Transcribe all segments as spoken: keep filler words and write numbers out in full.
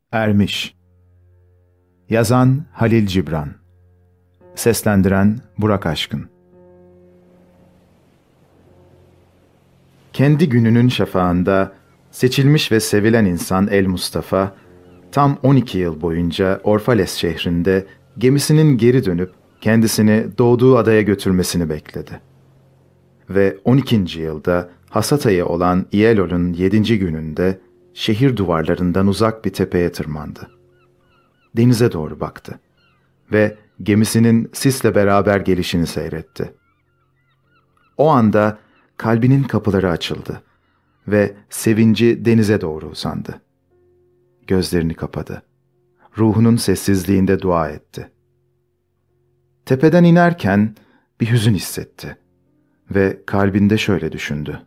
Ermiş. Yazan Halil Cibran. Seslendiren Burak Aşkın. Kendi gününün şafağında seçilmiş ve sevilen insan El Mustafa, tam on iki yıl boyunca Orfales şehrinde gemisinin geri dönüp kendisini doğduğu adaya götürmesini bekledi. Ve on ikinci yılda hasat ayı olan İyelol'un yedinci gününde şehir duvarlarından uzak bir tepeye tırmandı. Denize doğru baktı ve gemisinin sisle beraber gelişini seyretti. O anda kalbinin kapıları açıldı ve sevinci denize doğru uzandı. Gözlerini kapadı. Ruhunun sessizliğinde dua etti. Tepeden inerken bir hüzün hissetti ve kalbinde şöyle düşündü: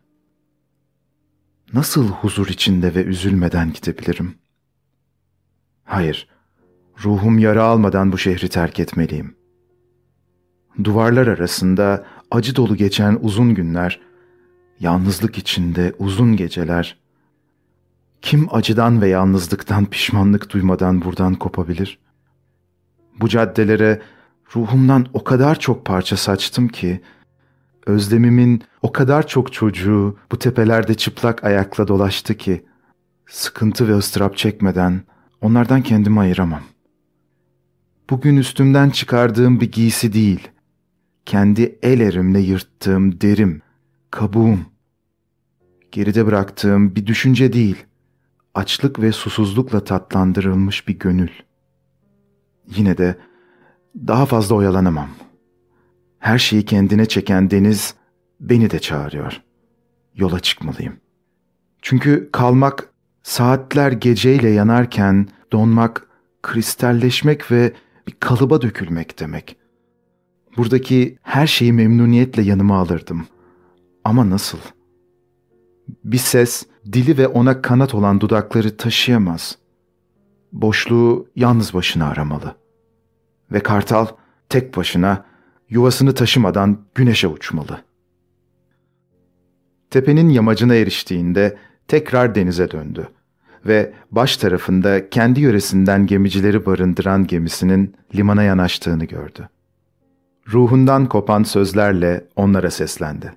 nasıl huzur içinde ve üzülmeden gidebilirim? Hayır, ruhum yara almadan bu şehri terk etmeliyim. Duvarlar arasında acı dolu geçen uzun günler, yalnızlık içinde uzun geceler. Kim acıdan ve yalnızlıktan pişmanlık duymadan buradan kopabilir? Bu caddelere ruhumdan o kadar çok parça saçtım ki, özlemimin o kadar çok çocuğu bu tepelerde çıplak ayakla dolaştı ki, sıkıntı ve ıstırap çekmeden onlardan kendimi ayıramam. Bugün üstümden çıkardığım bir giysi değil, kendi el erimle yırttığım derim, kabuğum. Geride bıraktığım bir düşünce değil, açlık ve susuzlukla tatlandırılmış bir gönül. Yine de daha fazla oyalanamam. Her şeyi kendine çeken deniz beni de çağırıyor. Yola çıkmalıyım. Çünkü kalmak saatler geceyle yanarken donmak, kristalleşmek ve bir kalıba dökülmek demek. Buradaki her şeyi memnuniyetle yanıma alırdım. Ama nasıl? Bir ses, dili ve ona kanat olan dudakları taşıyamaz. Boşluğu yalnız başına aramalı. Ve kartal tek başına, yuvasını taşımadan güneşe uçmalı. Tepenin yamacına eriştiğinde tekrar denize döndü ve baş tarafında kendi yöresinden gemicileri barındıran gemisinin limana yanaştığını gördü. Ruhundan kopan sözlerle onlara seslendi.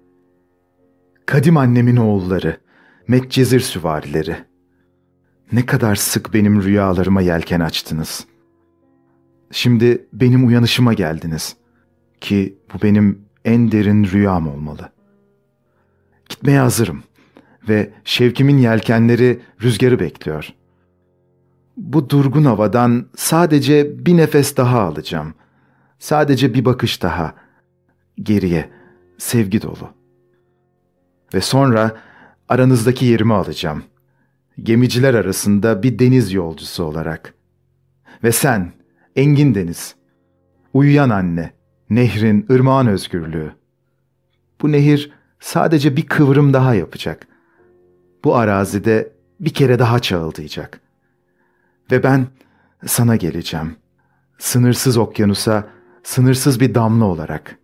Kadim annemin oğulları, Medcezir süvarileri, ne kadar sık benim rüyalarıma yelken açtınız. Şimdi benim uyanışıma geldiniz ki bu benim en derin rüyam olmalı. Gitmeye hazırım ve şevkimin yelkenleri rüzgarı bekliyor. Bu durgun havadan sadece bir nefes daha alacağım. Sadece bir bakış daha. Geriye, sevgi dolu. Ve sonra aranızdaki yerimi alacağım. Gemiciler arasında bir deniz yolcusu olarak. Ve sen, engin deniz, uyuyan anne, nehrin, ırmağın özgürlüğü. Bu nehir sadece bir kıvrım daha yapacak. Bu arazide bir kere daha çağıldayacak. Ve ben sana geleceğim. Sınırsız okyanusa, sınırsız bir damla olarak.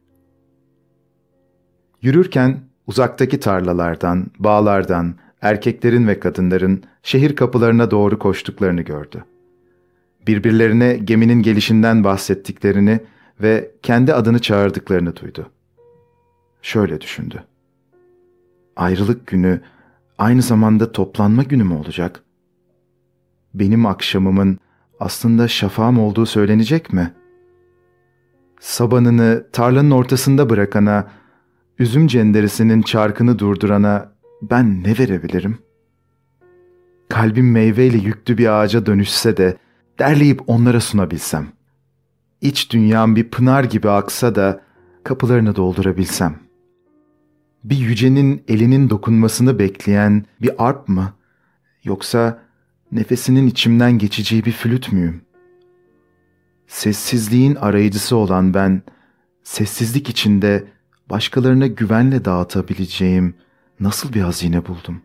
Yürürken uzaktaki tarlalardan, bağlardan, erkeklerin ve kadınların şehir kapılarına doğru koştuklarını gördü. Birbirlerine geminin gelişinden bahsettiklerini ve kendi adını çağırdıklarını duydu. Şöyle düşündü: ayrılık günü aynı zamanda toplanma günü mü olacak? Benim akşamımın aslında şafağım olduğu söylenecek mi? Sabanını tarlanın ortasında bırakana, üzüm cenderesinin çarkını durdurana ben ne verebilirim? Kalbim meyveyle yüklü bir ağaca dönüşse de derleyip onlara sunabilsem. İç dünyam bir pınar gibi aksa da kapılarını doldurabilsem. Bir yücenin elinin dokunmasını bekleyen bir arp mı? Yoksa nefesinin içimden geçeceği bir flüt müyüm? Sessizliğin arayıcısı olan ben, sessizlik içinde başkalarına güvenle dağıtabileceğim nasıl bir hazine buldum?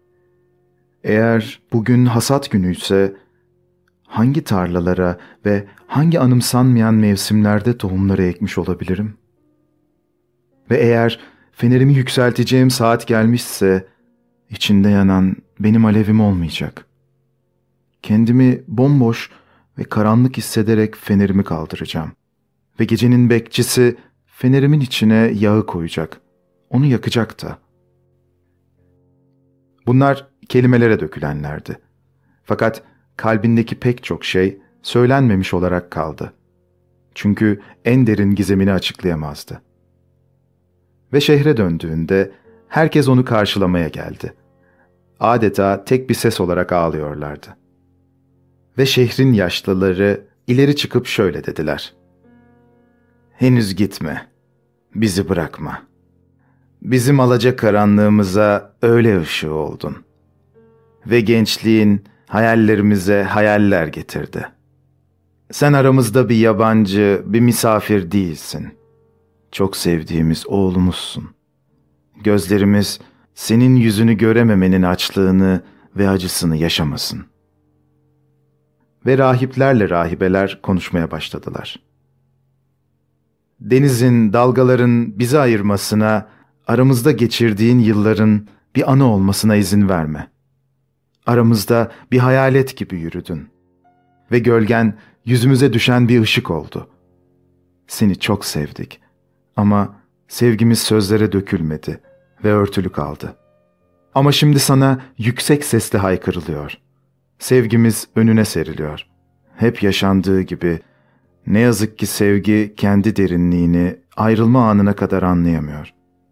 Eğer bugün hasat günüyse, hangi tarlalara ve hangi anımsanmayan mevsimlerde tohumları ekmiş olabilirim? Ve eğer fenerimi yükselteceğim saat gelmişse, içinde yanan benim alevim olmayacak. kendimi bomboş ve karanlık hissederek fenerimi kaldıracağım. Ve gecenin bekçisi fenerimin içine yağı koyacak. Onu yakacak da. Bunlar kelimelere dökülenlerdi. Fakat kalbindeki pek çok şey söylenmemiş olarak kaldı. Çünkü en derin gizemini açıklayamazdı. Ve şehre döndüğünde herkes onu karşılamaya geldi. Adeta tek bir ses olarak ağlıyorlardı. Ve şehrin yaşlıları ileri çıkıp şöyle dediler: "Henüz gitme, bizi bırakma. Bizim alacakaranlığımıza öğle ışığı oldun. Ve gençliğin hayallerimize hayaller getirdi. Sen aramızda bir yabancı, bir misafir değilsin. Çok sevdiğimiz oğlumuzsun. Gözlerimiz senin yüzünü görememenin açlığını ve acısını yaşamasın." Ve rahiplerle rahibeler konuşmaya başladılar. Denizin, dalgaların bizi ayırmasına, aramızda geçirdiğin yılların bir anı olmasına izin verme. Aramızda bir hayalet gibi yürüdün. Ve gölgen yüzümüze düşen bir ışık oldu. Seni çok sevdik. Ama sevgimiz sözlere dökülmedi ve örtülü kaldı. Ama şimdi sana yüksek sesle haykırılıyor. Sevgimiz önüne seriliyor. Hep yaşandığı gibi, ne yazık ki sevgi kendi derinliğini ayrılma anına kadar anlayamıyor.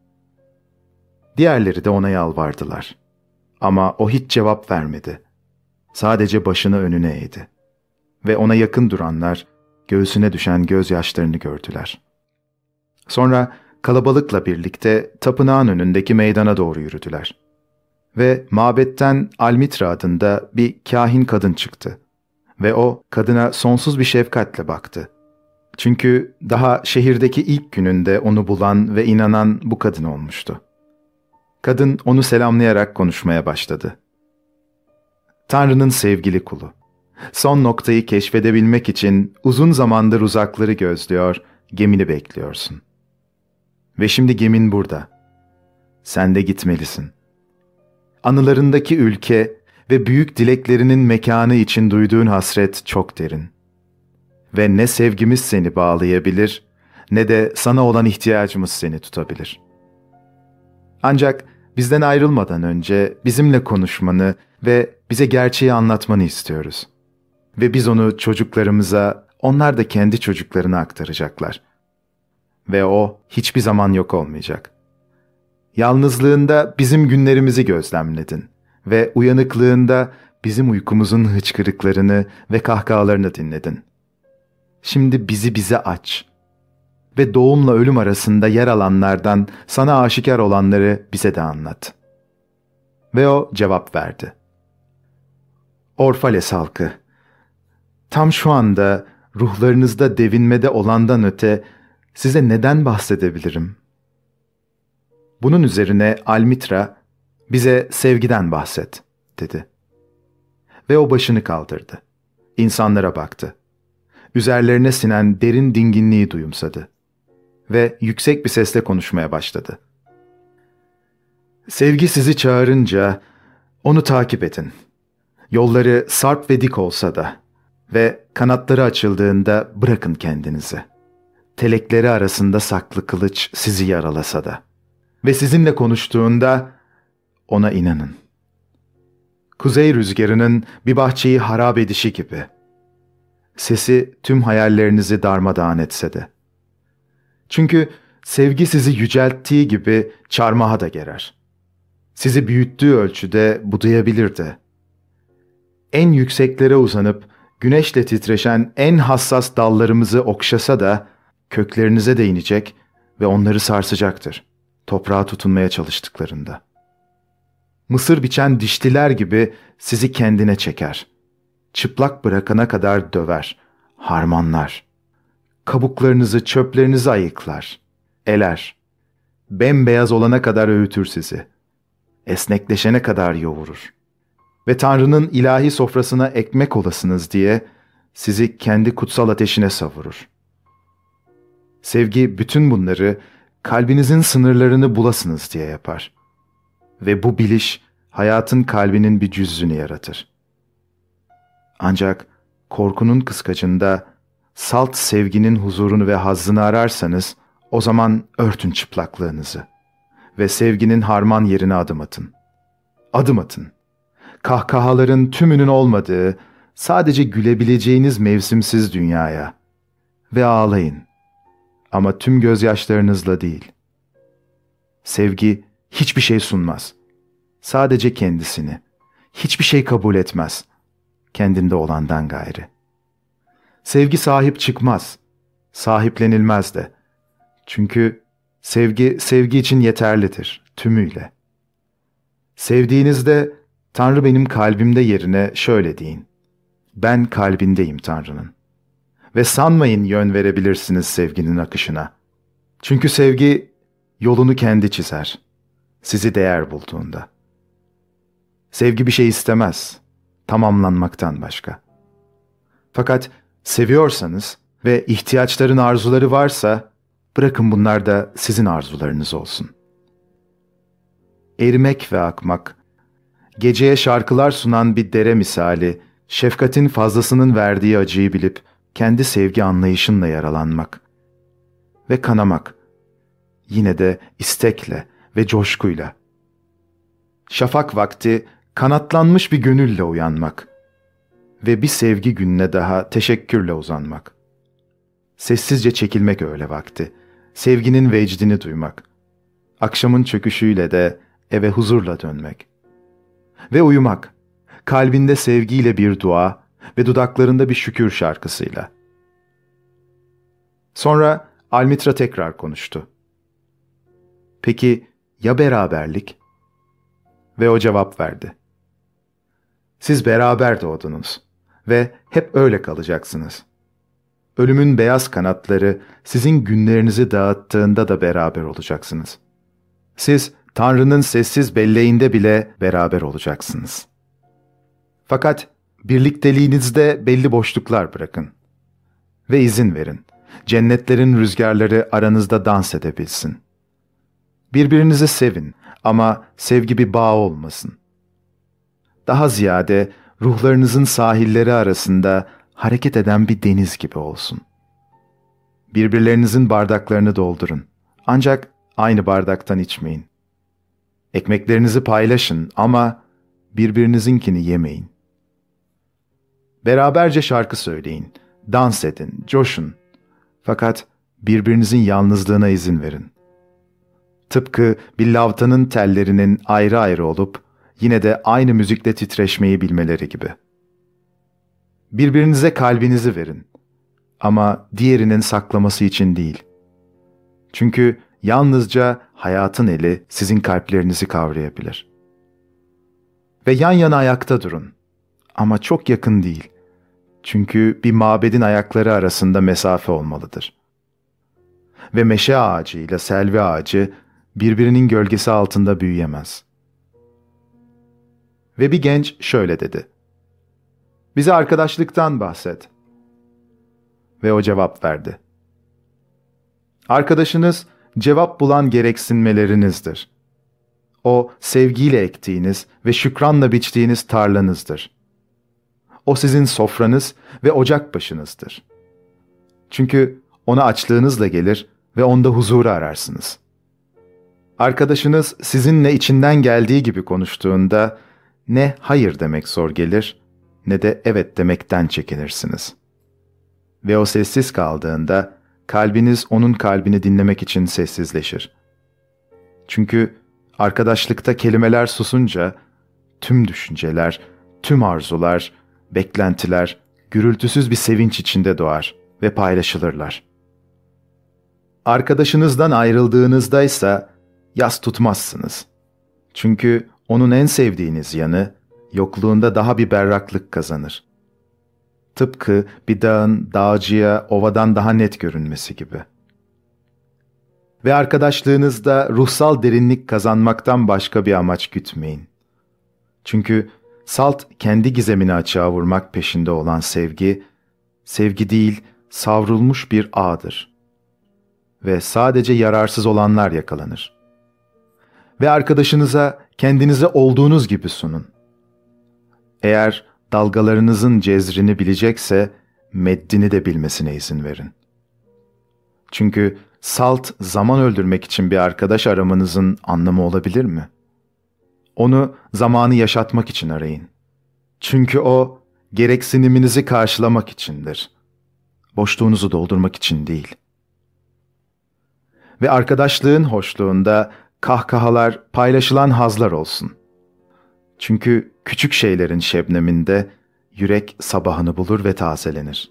Diğerleri de ona yalvardılar. Ama o hiç cevap vermedi. Sadece başını önüne eğdi. Ve ona yakın duranlar göğsüne düşen gözyaşlarını gördüler. Sonra kalabalıkla birlikte tapınağın önündeki meydana doğru yürüdüler. Ve mabetten Almitra adında bir kahin kadın çıktı. Ve o kadına sonsuz bir şefkatle baktı. Çünkü daha şehirdeki ilk gününde onu bulan ve inanan bu kadın olmuştu. Kadın onu selamlayarak konuşmaya başladı. "Tanrı'nın sevgili kulu, son noktayı keşfedebilmek için uzun zamandır uzakları gözlüyor, gemini bekliyorsun. Ve şimdi gemin burada. Sen de gitmelisin. Anılarındaki ülke ve büyük dileklerinin mekanı için duyduğun hasret çok derin. Ve ne sevgimiz seni bağlayabilir, ne de sana olan ihtiyacımız seni tutabilir. Ancak bizden ayrılmadan önce bizimle konuşmanı ve bize gerçeği anlatmanı istiyoruz. Ve biz onu çocuklarımıza, onlar da kendi çocuklarına aktaracaklar. Ve o hiçbir zaman yok olmayacak. Yalnızlığında bizim günlerimizi gözlemledin ve uyanıklığında bizim uykumuzun hıçkırıklarını ve kahkahalarını dinledin. Şimdi bizi bize aç ve doğumla ölüm arasında yer alanlardan sana aşikar olanları bize de anlat." Ve o cevap verdi. "Orfales halkı, tam şu anda ruhlarınızda devinmede olandan öte size neden bahsedebilirim?" Bunun üzerine Almitra, "Bize sevgiden bahset," dedi. Ve o başını kaldırdı. İnsanlara baktı. Üzerlerine sinen derin dinginliği duyumsadı. Ve yüksek bir sesle konuşmaya başladı. "Sevgi sizi çağırınca onu takip edin. Yolları sarp ve dik olsa da ve kanatları açıldığında bırakın kendinizi. Telekleri arasında saklı kılıç sizi yaralasa da. Ve sizinle konuştuğunda ona inanın. Kuzey rüzgarının bir bahçeyi harap edişi gibi. Sesi tüm hayallerinizi darmadağın etse de. Çünkü sevgi sizi yücelttiği gibi çarmıha da gerer. Sizi büyüttüğü ölçüde budayabilir de. En yükseklere uzanıp güneşle titreşen en hassas dallarımızı okşasa da köklerinize de inecek ve onları sarsacaktır, toprağa tutunmaya çalıştıklarında. Mısır biçen dişliler gibi sizi kendine çeker. Çıplak bırakana kadar döver, harmanlar. Kabuklarınızı, çöplerinizi ayıklar, eler. Bembeyaz olana kadar öğütür sizi. Esnekleşene kadar yoğurur. Ve Tanrı'nın ilahi sofrasına ekmek olasınız diye sizi kendi kutsal ateşine savurur. Sevgi bütün bunları kalbinizin sınırlarını bulasınız diye yapar. Ve bu biliş hayatın kalbinin bir cüzünü yaratır. Ancak korkunun kıskacında salt sevginin huzurunu ve hazzını ararsanız, o zaman örtün çıplaklığınızı ve sevginin harman yerine adım atın. Adım atın. Kahkahaların tümünün olmadığı, sadece gülebileceğiniz mevsimsiz dünyaya. Ve ağlayın. Ama tüm gözyaşlarınızla değil. Sevgi hiçbir şey sunmaz. Sadece kendisini. Hiçbir şey kabul etmez. Kendinde olandan gayrı. Sevgi sahip çıkmaz. Sahiplenilmez de. Çünkü sevgi, sevgi için yeterlidir, tümüyle. Sevdiğinizde, Tanrı benim kalbimde yerine şöyle deyin. Ben kalbindeyim Tanrı'nın. Ve sanmayın yön verebilirsiniz sevginin akışına. Çünkü sevgi yolunu kendi çizer. Sizi değer bulduğunda. Sevgi bir şey istemez. Tamamlanmaktan başka. Fakat seviyorsanız ve ihtiyaçların arzuları varsa, bırakın bunlar da sizin arzularınız olsun. Erimek ve akmak, geceye şarkılar sunan bir dere misali, şefkatin fazlasının verdiği acıyı bilip, kendi sevgi anlayışınla yaralanmak ve kanamak, yine de istekle ve coşkuyla. Şafak vakti kanatlanmış bir gönülle uyanmak ve bir sevgi gününe daha teşekkürle uzanmak. Sessizce çekilmek öyle vakti, sevginin vecdini duymak, akşamın çöküşüyle de eve huzurla dönmek. Ve uyumak, kalbinde sevgiyle bir dua ve dudaklarında bir şükür şarkısıyla. Sonra Almitra tekrar konuştu. Peki ya beraberlik? Ve o cevap verdi. Siz beraber doğdunuz ve hep öyle kalacaksınız. Ölümün beyaz kanatları sizin günlerinizi dağıttığında da beraber olacaksınız. Siz Tanrı'nın sessiz belleğinde bile beraber olacaksınız. Fakat birlikteliğinizde belli boşluklar bırakın. Ve izin verin, cennetlerin rüzgarları aranızda dans edebilsin. Birbirinizi sevin ama sevgi bir bağ olmasın. Daha ziyade ruhlarınızın sahilleri arasında hareket eden bir deniz gibi olsun. Birbirlerinizin bardaklarını doldurun. Ancak aynı bardaktan içmeyin. Ekmeklerinizi paylaşın ama birbirinizinkini yemeyin. Beraberce şarkı söyleyin, dans edin, coşun. Fakat birbirinizin yalnızlığına izin verin. Tıpkı bir lavtanın tellerinin ayrı ayrı olup yine de aynı müzikle titreşmeyi bilmeleri gibi. Birbirinize kalbinizi verin. Ama diğerinin saklaması için değil. Çünkü yalnızca hayatın eli sizin kalplerinizi kavrayabilir. Ve yan yana ayakta durun. Ama çok yakın değil. Çünkü bir mabedin ayakları arasında mesafe olmalıdır. Ve meşe ağacı ile selvi ağacı birbirinin gölgesi altında büyüyemez. Ve bir genç şöyle dedi. Bize arkadaşlıktan bahset. Ve o cevap verdi. Arkadaşınız cevap bulan gereksinmelerinizdir. O sevgiyle ektiğiniz ve şükranla biçtiğiniz tarlanızdır. O sizin sofranız ve ocak başınızdır. Çünkü ona açlığınızla gelir ve onda huzuru ararsınız. Arkadaşınız sizinle içinden geldiği gibi konuştuğunda ne hayır demek zor gelir ne de evet demekten çekinirsiniz. Ve o sessiz kaldığında kalbiniz onun kalbini dinlemek için sessizleşir. Çünkü arkadaşlıkta kelimeler susunca tüm düşünceler, tüm arzular, beklentiler gürültüsüz bir sevinç içinde doğar ve paylaşılırlar. Arkadaşınızdan ayrıldığınızdaysa yas tutmazsınız. Çünkü onun en sevdiğiniz yanı yokluğunda daha bir berraklık kazanır. Tıpkı bir dağın dağcıya ovadan daha net görünmesi gibi. Ve arkadaşlığınızda ruhsal derinlik kazanmaktan başka bir amaç gütmeyin. Çünkü salt kendi gizemini açığa vurmak peşinde olan sevgi, sevgi değil savrulmuş bir ağdır. Ve sadece yararsız olanlar yakalanır. Ve arkadaşınıza kendinize olduğunuz gibi sunun. Eğer dalgalarınızın cezrini bilecekse, meddini de bilmesine izin verin. Çünkü salt zaman öldürmek için bir arkadaş aramanızın anlamı olabilir mi? Onu zamanı yaşatmak için arayın. Çünkü o, gereksiniminizi karşılamak içindir. Boşluğunuzu doldurmak için değil. Ve arkadaşlığın hoşluğunda kahkahalar, paylaşılan hazlar olsun. Çünkü küçük şeylerin şebneminde yürek sabahını bulur ve tazelenir.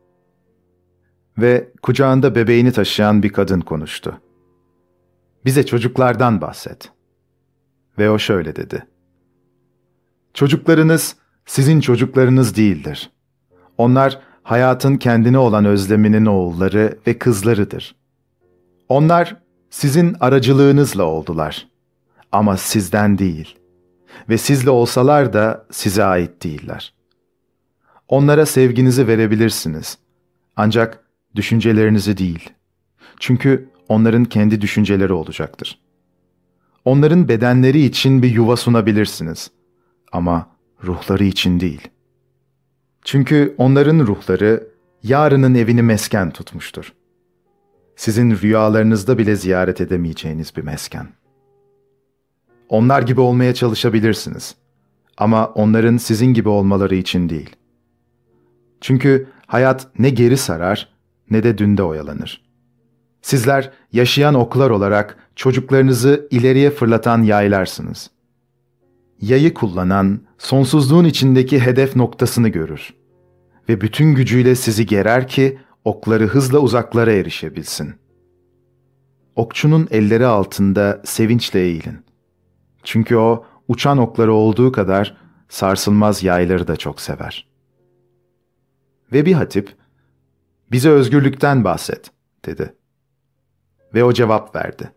Ve kucağında bebeğini taşıyan bir kadın konuştu. Bize çocuklardan bahset. Ve o şöyle dedi. Çocuklarınız sizin çocuklarınız değildir. Onlar hayatın kendine olan özleminin oğulları ve kızlarıdır. Onlar sizin aracılığınızla oldular. Ama sizden değil. Ve sizle olsalar da size ait değiller. Onlara sevginizi verebilirsiniz. Ancak düşüncelerinizi değil. Çünkü onların kendi düşünceleri olacaktır. Onların bedenleri için bir yuva sunabilirsiniz. Ama ruhları için değil. Çünkü onların ruhları yarının evini mesken tutmuştur. Sizin rüyalarınızda bile ziyaret edemeyeceğiniz bir mesken. Onlar gibi olmaya çalışabilirsiniz. Ama onların sizin gibi olmaları için değil. Çünkü hayat ne geri sarar ne de dünde oyalanır. Sizler yaşayan oklar olarak çocuklarınızı ileriye fırlatan yaylarsınız. Yayı kullanan sonsuzluğun içindeki hedef noktasını görür ve bütün gücüyle sizi gerer ki okları hızla uzaklara erişebilsin. Okçunun elleri altında sevinçle eğilin. Çünkü o uçan okları olduğu kadar sarsılmaz yayları da çok sever. Ve bir hatip, bize özgürlükten bahset, dedi. Ve o cevap verdi.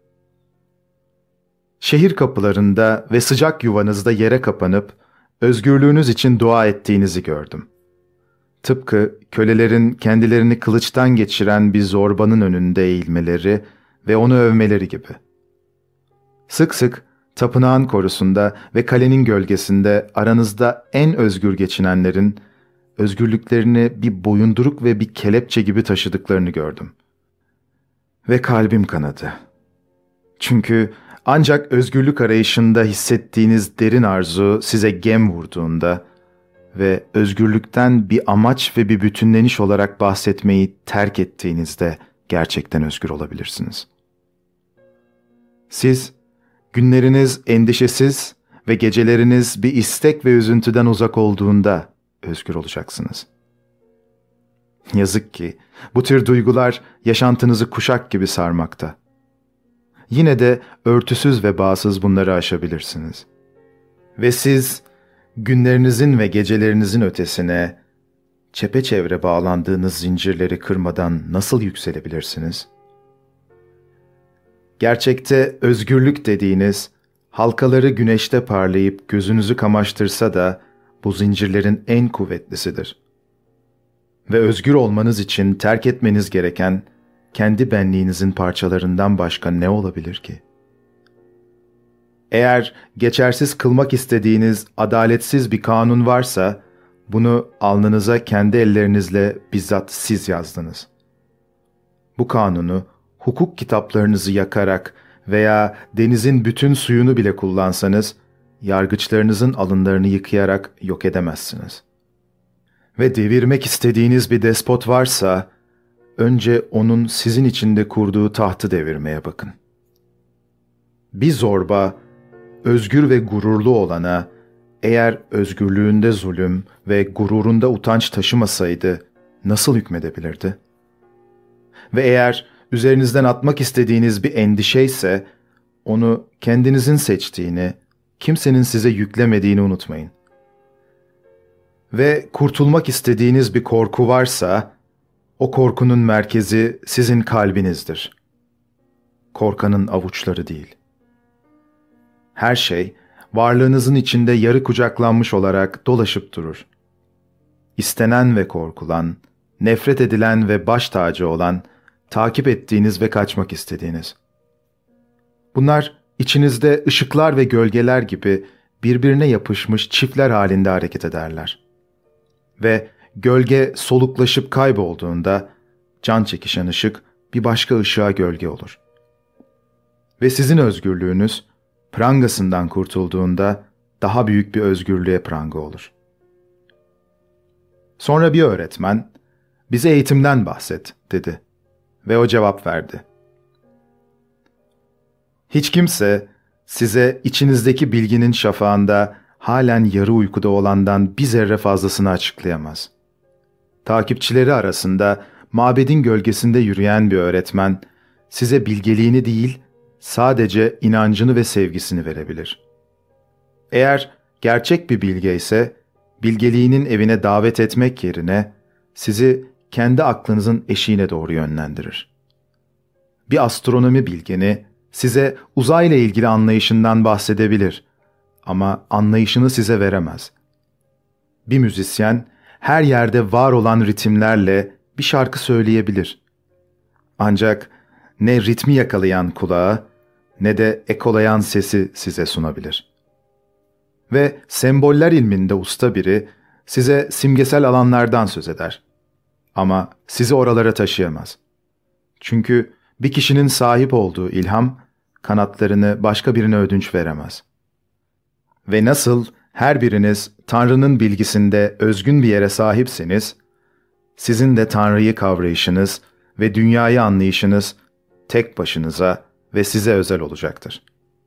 Şehir kapılarında ve sıcak yuvanızda yere kapanıp, özgürlüğünüz için dua ettiğinizi gördüm. Tıpkı kölelerin kendilerini kılıçtan geçiren bir zorbanın önünde eğilmeleri ve onu övmeleri gibi. Sık sık tapınağın korusunda ve kalenin gölgesinde aranızda en özgür geçinenlerin, özgürlüklerini bir boyunduruk ve bir kelepçe gibi taşıdıklarını gördüm. Ve kalbim kanadı. Çünkü ancak özgürlük arayışında hissettiğiniz derin arzu size gem vurduğunda ve özgürlükten bir amaç ve bir bütünleniş olarak bahsetmeyi terk ettiğinizde gerçekten özgür olabilirsiniz. Siz, günleriniz endişesiz ve geceleriniz bir istek ve üzüntüden uzak olduğunda özgür olacaksınız. Yazık ki bu tür duygular yaşantınızı kuşak gibi sarmakta. Yine de örtüsüz ve bağsız bunları aşabilirsiniz. Ve siz günlerinizin ve gecelerinizin ötesine çepeçevre bağlandığınız zincirleri kırmadan nasıl yükselebilirsiniz? Gerçekte özgürlük dediğiniz, halkaları güneşte parlayıp gözünüzü kamaştırsa da bu zincirlerin en kuvvetlisidir. Ve özgür olmanız için terk etmeniz gereken, kendi benliğinizin parçalarından başka ne olabilir ki? Eğer geçersiz kılmak istediğiniz adaletsiz bir kanun varsa, bunu alnınıza kendi ellerinizle bizzat siz yazdınız. Bu kanunu, hukuk kitaplarınızı yakarak veya denizin bütün suyunu bile kullansanız, yargıçlarınızın alınlarını yıkayarak yok edemezsiniz. Ve devirmek istediğiniz bir despot varsa, önce onun sizin içinde kurduğu tahtı devirmeye bakın. Bir zorba, özgür ve gururlu olana, eğer özgürlüğünde zulüm ve gururunda utanç taşımasaydı, nasıl hükmedebilirdi? Ve eğer üzerinizden atmak istediğiniz bir endişe ise, onu kendinizin seçtiğini, kimsenin size yüklemediğini unutmayın. Ve kurtulmak istediğiniz bir korku varsa, o korkunun merkezi sizin kalbinizdir. Korkanın avuçları değil. Her şey, varlığınızın içinde yarı kucaklanmış olarak dolaşıp durur. İstenen ve korkulan, nefret edilen ve baş tacı olan, takip ettiğiniz ve kaçmak istediğiniz. Bunlar içinizde ışıklar ve gölgeler gibi birbirine yapışmış çiftler halinde hareket ederler. Ve gölge soluklaşıp kaybolduğunda can çekişen ışık bir başka ışığa gölge olur. Ve sizin özgürlüğünüz prangasından kurtulduğunda daha büyük bir özgürlüğe pranga olur. Sonra bir öğretmen, "Bize eğitimden bahset," dedi ve o cevap verdi. Hiç kimse size içinizdeki bilginin şafağında halen yarı uykuda olandan bir zerre fazlasını açıklayamaz. Takipçileri arasında mabedin gölgesinde yürüyen bir öğretmen size bilgeliğini değil, sadece inancını ve sevgisini verebilir. Eğer gerçek bir bilge ise, bilgeliğinin evine davet etmek yerine sizi kendi aklınızın eşiğine doğru yönlendirir. Bir astronomi bilgini size uzayla ilgili anlayışından bahsedebilir ama anlayışını size veremez. Bir müzisyen her yerde var olan ritimlerle bir şarkı söyleyebilir. Ancak ne ritmi yakalayan kulağı ne de ekolayan sesi size sunabilir. Ve semboller ilminde usta biri size simgesel alanlardan söz eder. Ama sizi oralara taşıyamaz. Çünkü bir kişinin sahip olduğu ilham, kanatlarını başka birine ödünç veremez. Ve nasıl her biriniz Tanrı'nın bilgisinde özgün bir yere sahipsiniz, sizin de Tanrı'yı kavrayışınız ve dünyayı anlayışınız tek başınıza ve size özel olacaktır.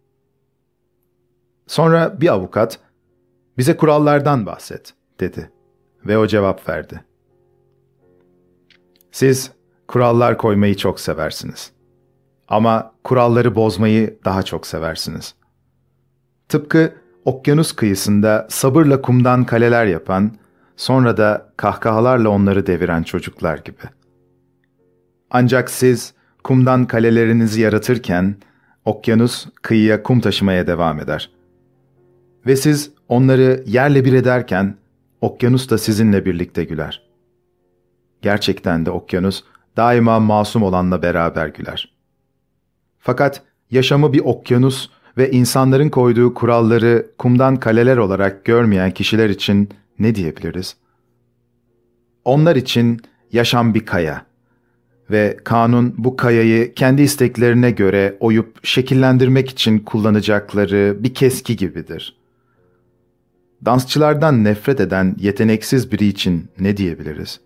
Sonra bir avukat, "Bize kurallardan bahset," dedi ve o cevap verdi. Siz kurallar koymayı çok seversiniz. Ama kuralları bozmayı daha çok seversiniz. Tıpkı okyanus kıyısında sabırla kumdan kaleler yapan, sonra da kahkahalarla onları deviren çocuklar gibi. Ancak siz kumdan kalelerinizi yaratırken, okyanus kıyıya kum taşımaya devam eder. Ve siz onları yerle bir ederken, okyanus da sizinle birlikte güler. Gerçekten de okyanus daima masum olanla beraber güler. Fakat yaşamı bir okyanus ve insanların koyduğu kuralları kumdan kaleler olarak görmeyen kişiler için ne diyebiliriz? Onlar için yaşam bir kaya ve kanun bu kayayı kendi isteklerine göre oyup şekillendirmek için kullanacakları bir keski gibidir. Dansçılardan nefret eden yeteneksiz biri için ne diyebiliriz?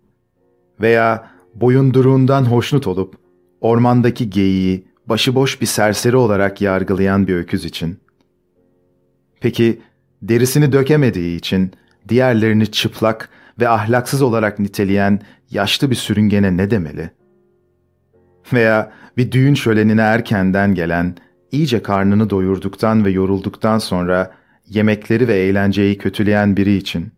Veya boyunduruğundan hoşnut olup ormandaki geyiği başıboş bir serseri olarak yargılayan bir öküz için? Peki derisini dökemediği için diğerlerini çıplak ve ahlaksız olarak niteleyen yaşlı bir sürüngene ne demeli? Veya bir düğün şölenine erkenden gelen, iyice karnını doyurduktan ve yorulduktan sonra yemekleri ve eğlenceyi kötüleyen biri için?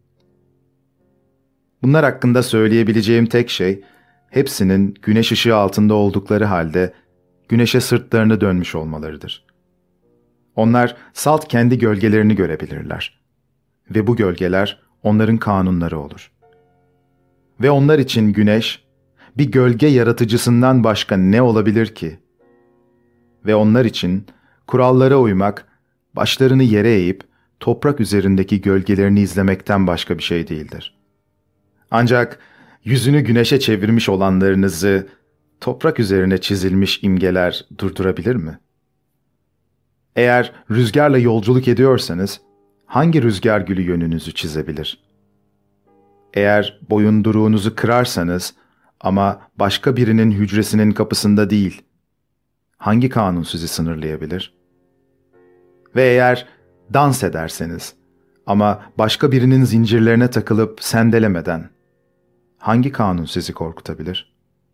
Bunlar hakkında söyleyebileceğim tek şey, hepsinin güneş ışığı altında oldukları halde güneşe sırtlarını dönmüş olmalarıdır. Onlar salt kendi gölgelerini görebilirler. Ve bu gölgeler onların kanunları olur. Ve onlar için güneş, bir gölge yaratıcısından başka ne olabilir ki? Ve onlar için kurallara uymak, başlarını yere eğip toprak üzerindeki gölgelerini izlemekten başka bir şey değildir. Ancak yüzünü güneşe çevirmiş olanlarınızı toprak üzerine çizilmiş imgeler durdurabilir mi? Eğer rüzgarla yolculuk ediyorsanız, hangi rüzgar gülü yönünüzü çizebilir? Eğer boyunduruğunuzu kırarsanız ama başka birinin hücresinin kapısında değil, hangi kanun sizi sınırlayabilir? Ve eğer dans ederseniz ama başka birinin zincirlerine takılıp sendelemeden, hangi kanun sizi korkutabilir?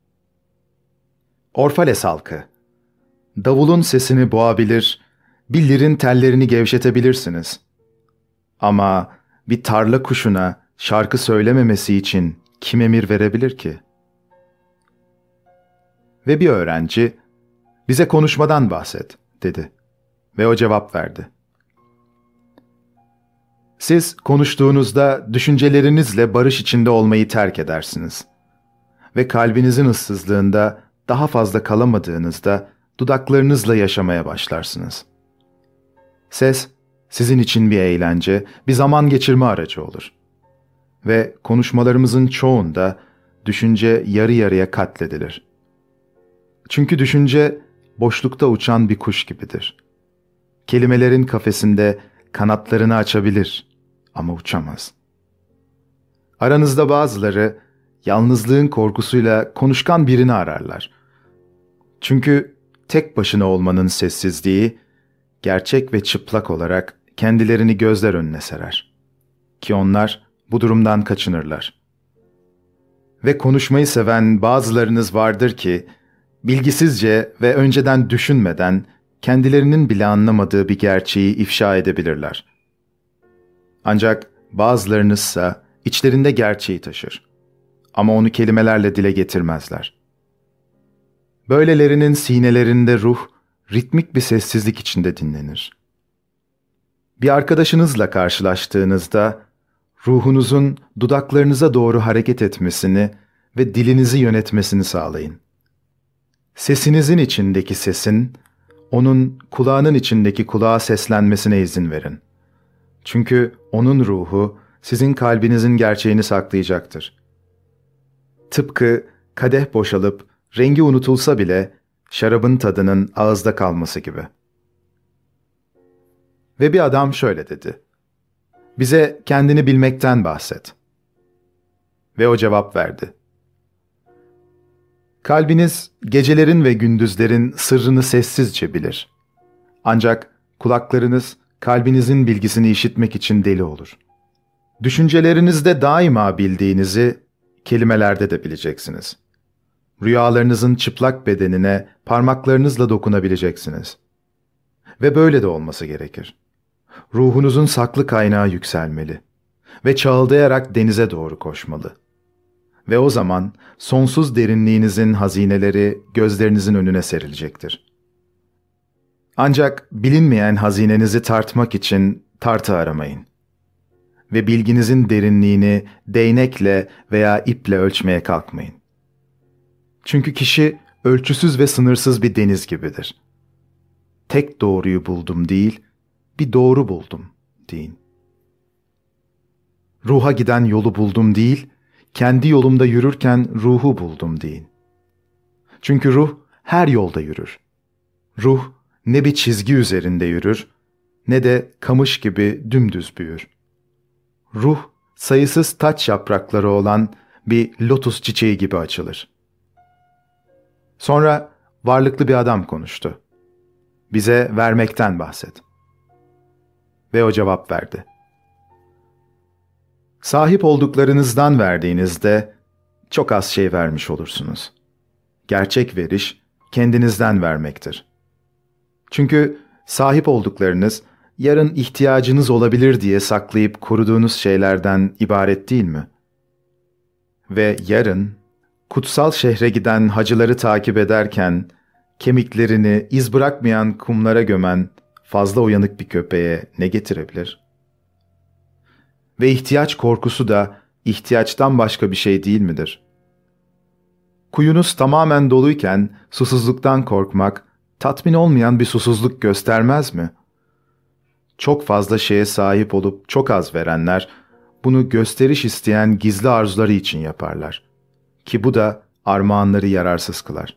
Orfales halkı, davulun sesini boğabilir, bir lirin tellerini gevşetebilirsiniz. Ama bir tarla kuşuna şarkı söylememesi için kim emir verebilir ki? Ve bir öğrenci, "Bize konuşmadan bahset," dedi ve o cevap verdi. Siz konuştuğunuzda düşüncelerinizle barış içinde olmayı terk edersiniz. Ve kalbinizin ıssızlığında daha fazla kalamadığınızda dudaklarınızla yaşamaya başlarsınız. Ses, sizin için bir eğlence, bir zaman geçirme aracı olur. ve konuşmalarımızın çoğunda düşünce yarı yarıya katledilir. Çünkü düşünce boşlukta uçan bir kuş gibidir. Kelimelerin kafesinde kanatlarını açabilir ama uçamaz. Aranızda bazıları yalnızlığın korkusuyla konuşkan birini ararlar. Çünkü tek başına olmanın sessizliği, gerçek ve çıplak olarak kendilerini gözler önüne serer. Ki onlar bu durumdan kaçınırlar. Ve konuşmayı seven bazılarınız vardır ki, bilgisizce ve önceden düşünmeden kendilerinin bile anlamadığı bir gerçeği ifşa edebilirler. Ancak bazılarınızsa içlerinde gerçeği taşır. Ama onu kelimelerle dile getirmezler. Böylelerinin sinelerinde ruh, ritmik bir sessizlik içinde dinlenir. Bir arkadaşınızla karşılaştığınızda, ruhunuzun dudaklarınıza doğru hareket etmesini ve dilinizi yönetmesini sağlayın. Sesinizin içindeki sesin, onun kulağının içindeki kulağa seslenmesine izin verin. Çünkü onun ruhu, sizin kalbinizin gerçeğini saklayacaktır. Tıpkı kadeh boşalıp rengi unutulsa bile şarabın tadının ağızda kalması gibi. Ve bir adam şöyle dedi: "Bize kendini bilmekten bahset." Ve o cevap verdi: "Kalbiniz gecelerin ve gündüzlerin sırrını sessizce bilir. Ancak kulaklarınız kalbinizin bilgisini işitmek için deli olur. Düşüncelerinizde daima bildiğinizi kelimelerde de bileceksiniz. Rüyalarınızın çıplak bedenine parmaklarınızla dokunabileceksiniz. Ve böyle de olması gerekir. Ruhunuzun saklı kaynağı yükselmeli ve çağıldayarak denize doğru koşmalı. Ve o zaman sonsuz derinliğinizin hazineleri gözlerinizin önüne serilecektir. Ancak bilinmeyen hazinenizi tartmak için tartı aramayın. Ve bilginizin derinliğini değnekle veya iple ölçmeye kalkmayın. Çünkü kişi ölçüsüz ve sınırsız bir deniz gibidir. Tek doğruyu buldum değil, bir doğru buldum deyin. Ruha giden yolu buldum değil, kendi yolumda yürürken ruhu buldum deyin. Çünkü ruh her yolda yürür. Ruh ne bir çizgi üzerinde yürür, ne de kamış gibi dümdüz büyür. Ruh sayısız taç yaprakları olan bir lotus çiçeği gibi açılır. Sonra varlıklı bir adam konuştu. "Bize vermekten bahset." Ve o cevap verdi: "Sahip olduklarınızdan verdiğinizde çok az şey vermiş olursunuz. Gerçek veriş kendinizden vermektir. Çünkü sahip olduklarınız yarın ihtiyacınız olabilir diye saklayıp koruduğunuz şeylerden ibaret değil mi? Ve yarın kutsal şehre giden hacıları takip ederken kemiklerini iz bırakmayan kumlara gömen fazla uyanık bir köpeğe ne getirebilir? Ve ihtiyaç korkusu da ihtiyaçtan başka bir şey değil midir? Kuyunuz tamamen doluyken susuzluktan korkmak, tatmin olmayan bir susuzluk göstermez mi? Çok fazla şeye sahip olup çok az verenler, bunu gösteriş isteyen gizli arzuları için yaparlar. Ki bu da armağanları yararsız kılar.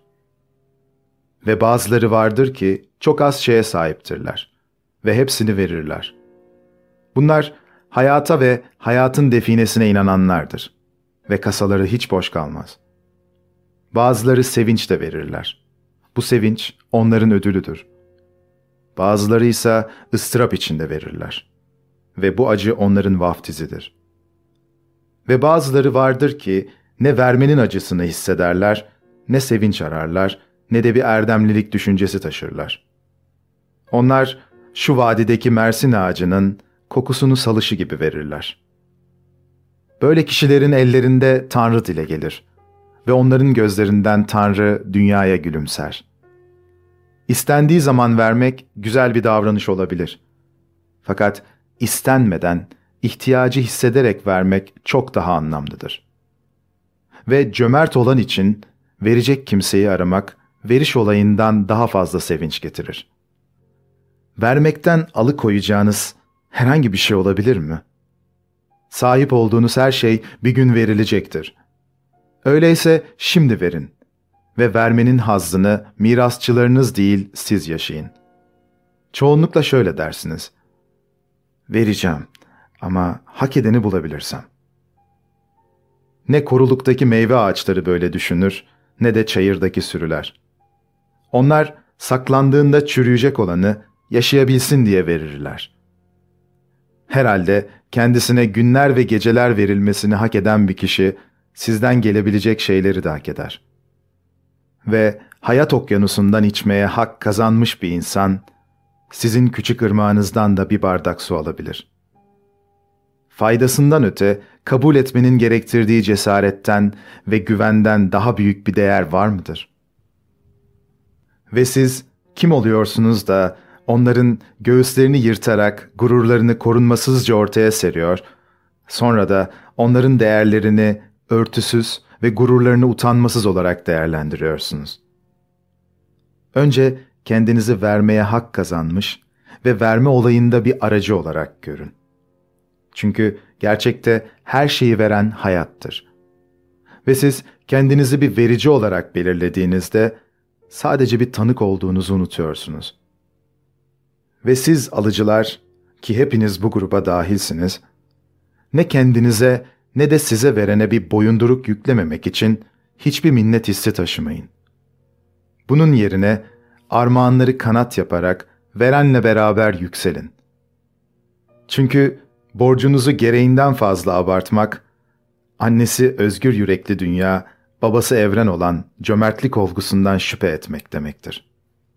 Ve bazıları vardır ki çok az şeye sahiptirler ve hepsini verirler. Bunlar hayata ve hayatın definesine inananlardır ve kasaları hiç boş kalmaz. Bazıları sevinç de verirler. Bu sevinç onların ödülüdür. Bazıları ise ıstırap içinde verirler ve bu acı onların vaftizidir. Ve bazıları vardır ki ne vermenin acısını hissederler, ne sevinç ararlar, ne de bir erdemlilik düşüncesi taşırlar. Onlar şu vadideki mersin ağacının kokusunu salışı gibi verirler. Böyle kişilerin ellerinde Tanrı dile gelir ve onların gözlerinden Tanrı dünyaya gülümser. İstendiği zaman vermek güzel bir davranış olabilir. Fakat istenmeden, ihtiyacı hissederek vermek çok daha anlamlıdır. Ve cömert olan için verecek kimseyi aramak, veriş olayından daha fazla sevinç getirir. Vermekten alıkoyacağınız herhangi bir şey olabilir mi? Sahip olduğunuz her şey bir gün verilecektir. Öyleyse şimdi verin ve vermenin hazzını mirasçılarınız değil siz yaşayın. Çoğunlukla şöyle dersiniz: vereceğim ama hak edeni bulabilirsem. Ne koruluktaki meyve ağaçları böyle düşünür, ne de çayırdaki sürüler. Onlar saklandığında çürüyecek olanı yaşayabilsin diye verirler. Herhalde kendisine günler ve geceler verilmesini hak eden bir kişi, sizden gelebilecek şeyleri de hak eder. Ve hayat okyanusundan içmeye hak kazanmış bir insan, sizin küçük ırmağınızdan da bir bardak su alabilir. Faydasından öte, kabul etmenin gerektirdiği cesaretten ve güvenden daha büyük bir değer var mıdır? Ve siz kim oluyorsunuz da onların göğüslerini yırtarak gururlarını korunmasızca ortaya seriyor, sonra da onların değerlerini örtüsüz ve gururlarını utanmasız olarak değerlendiriyorsunuz? Önce kendinizi vermeye hak kazanmış ve verme olayında bir aracı olarak görün. Çünkü gerçekte her şeyi veren hayattır. Ve siz kendinizi bir verici olarak belirlediğinizde sadece bir tanık olduğunuzu unutuyorsunuz. Ve siz alıcılar, ki hepiniz bu gruba dahilsiniz, ne kendinize ne de size verene bir boyunduruk yüklememek için hiçbir minnet hissi taşımayın. Bunun yerine armağanları kanat yaparak verenle beraber yükselin. Çünkü borcunuzu gereğinden fazla abartmak, annesi özgür yürekli dünya, babası evren olan cömertlik olgusundan şüphe etmek demektir.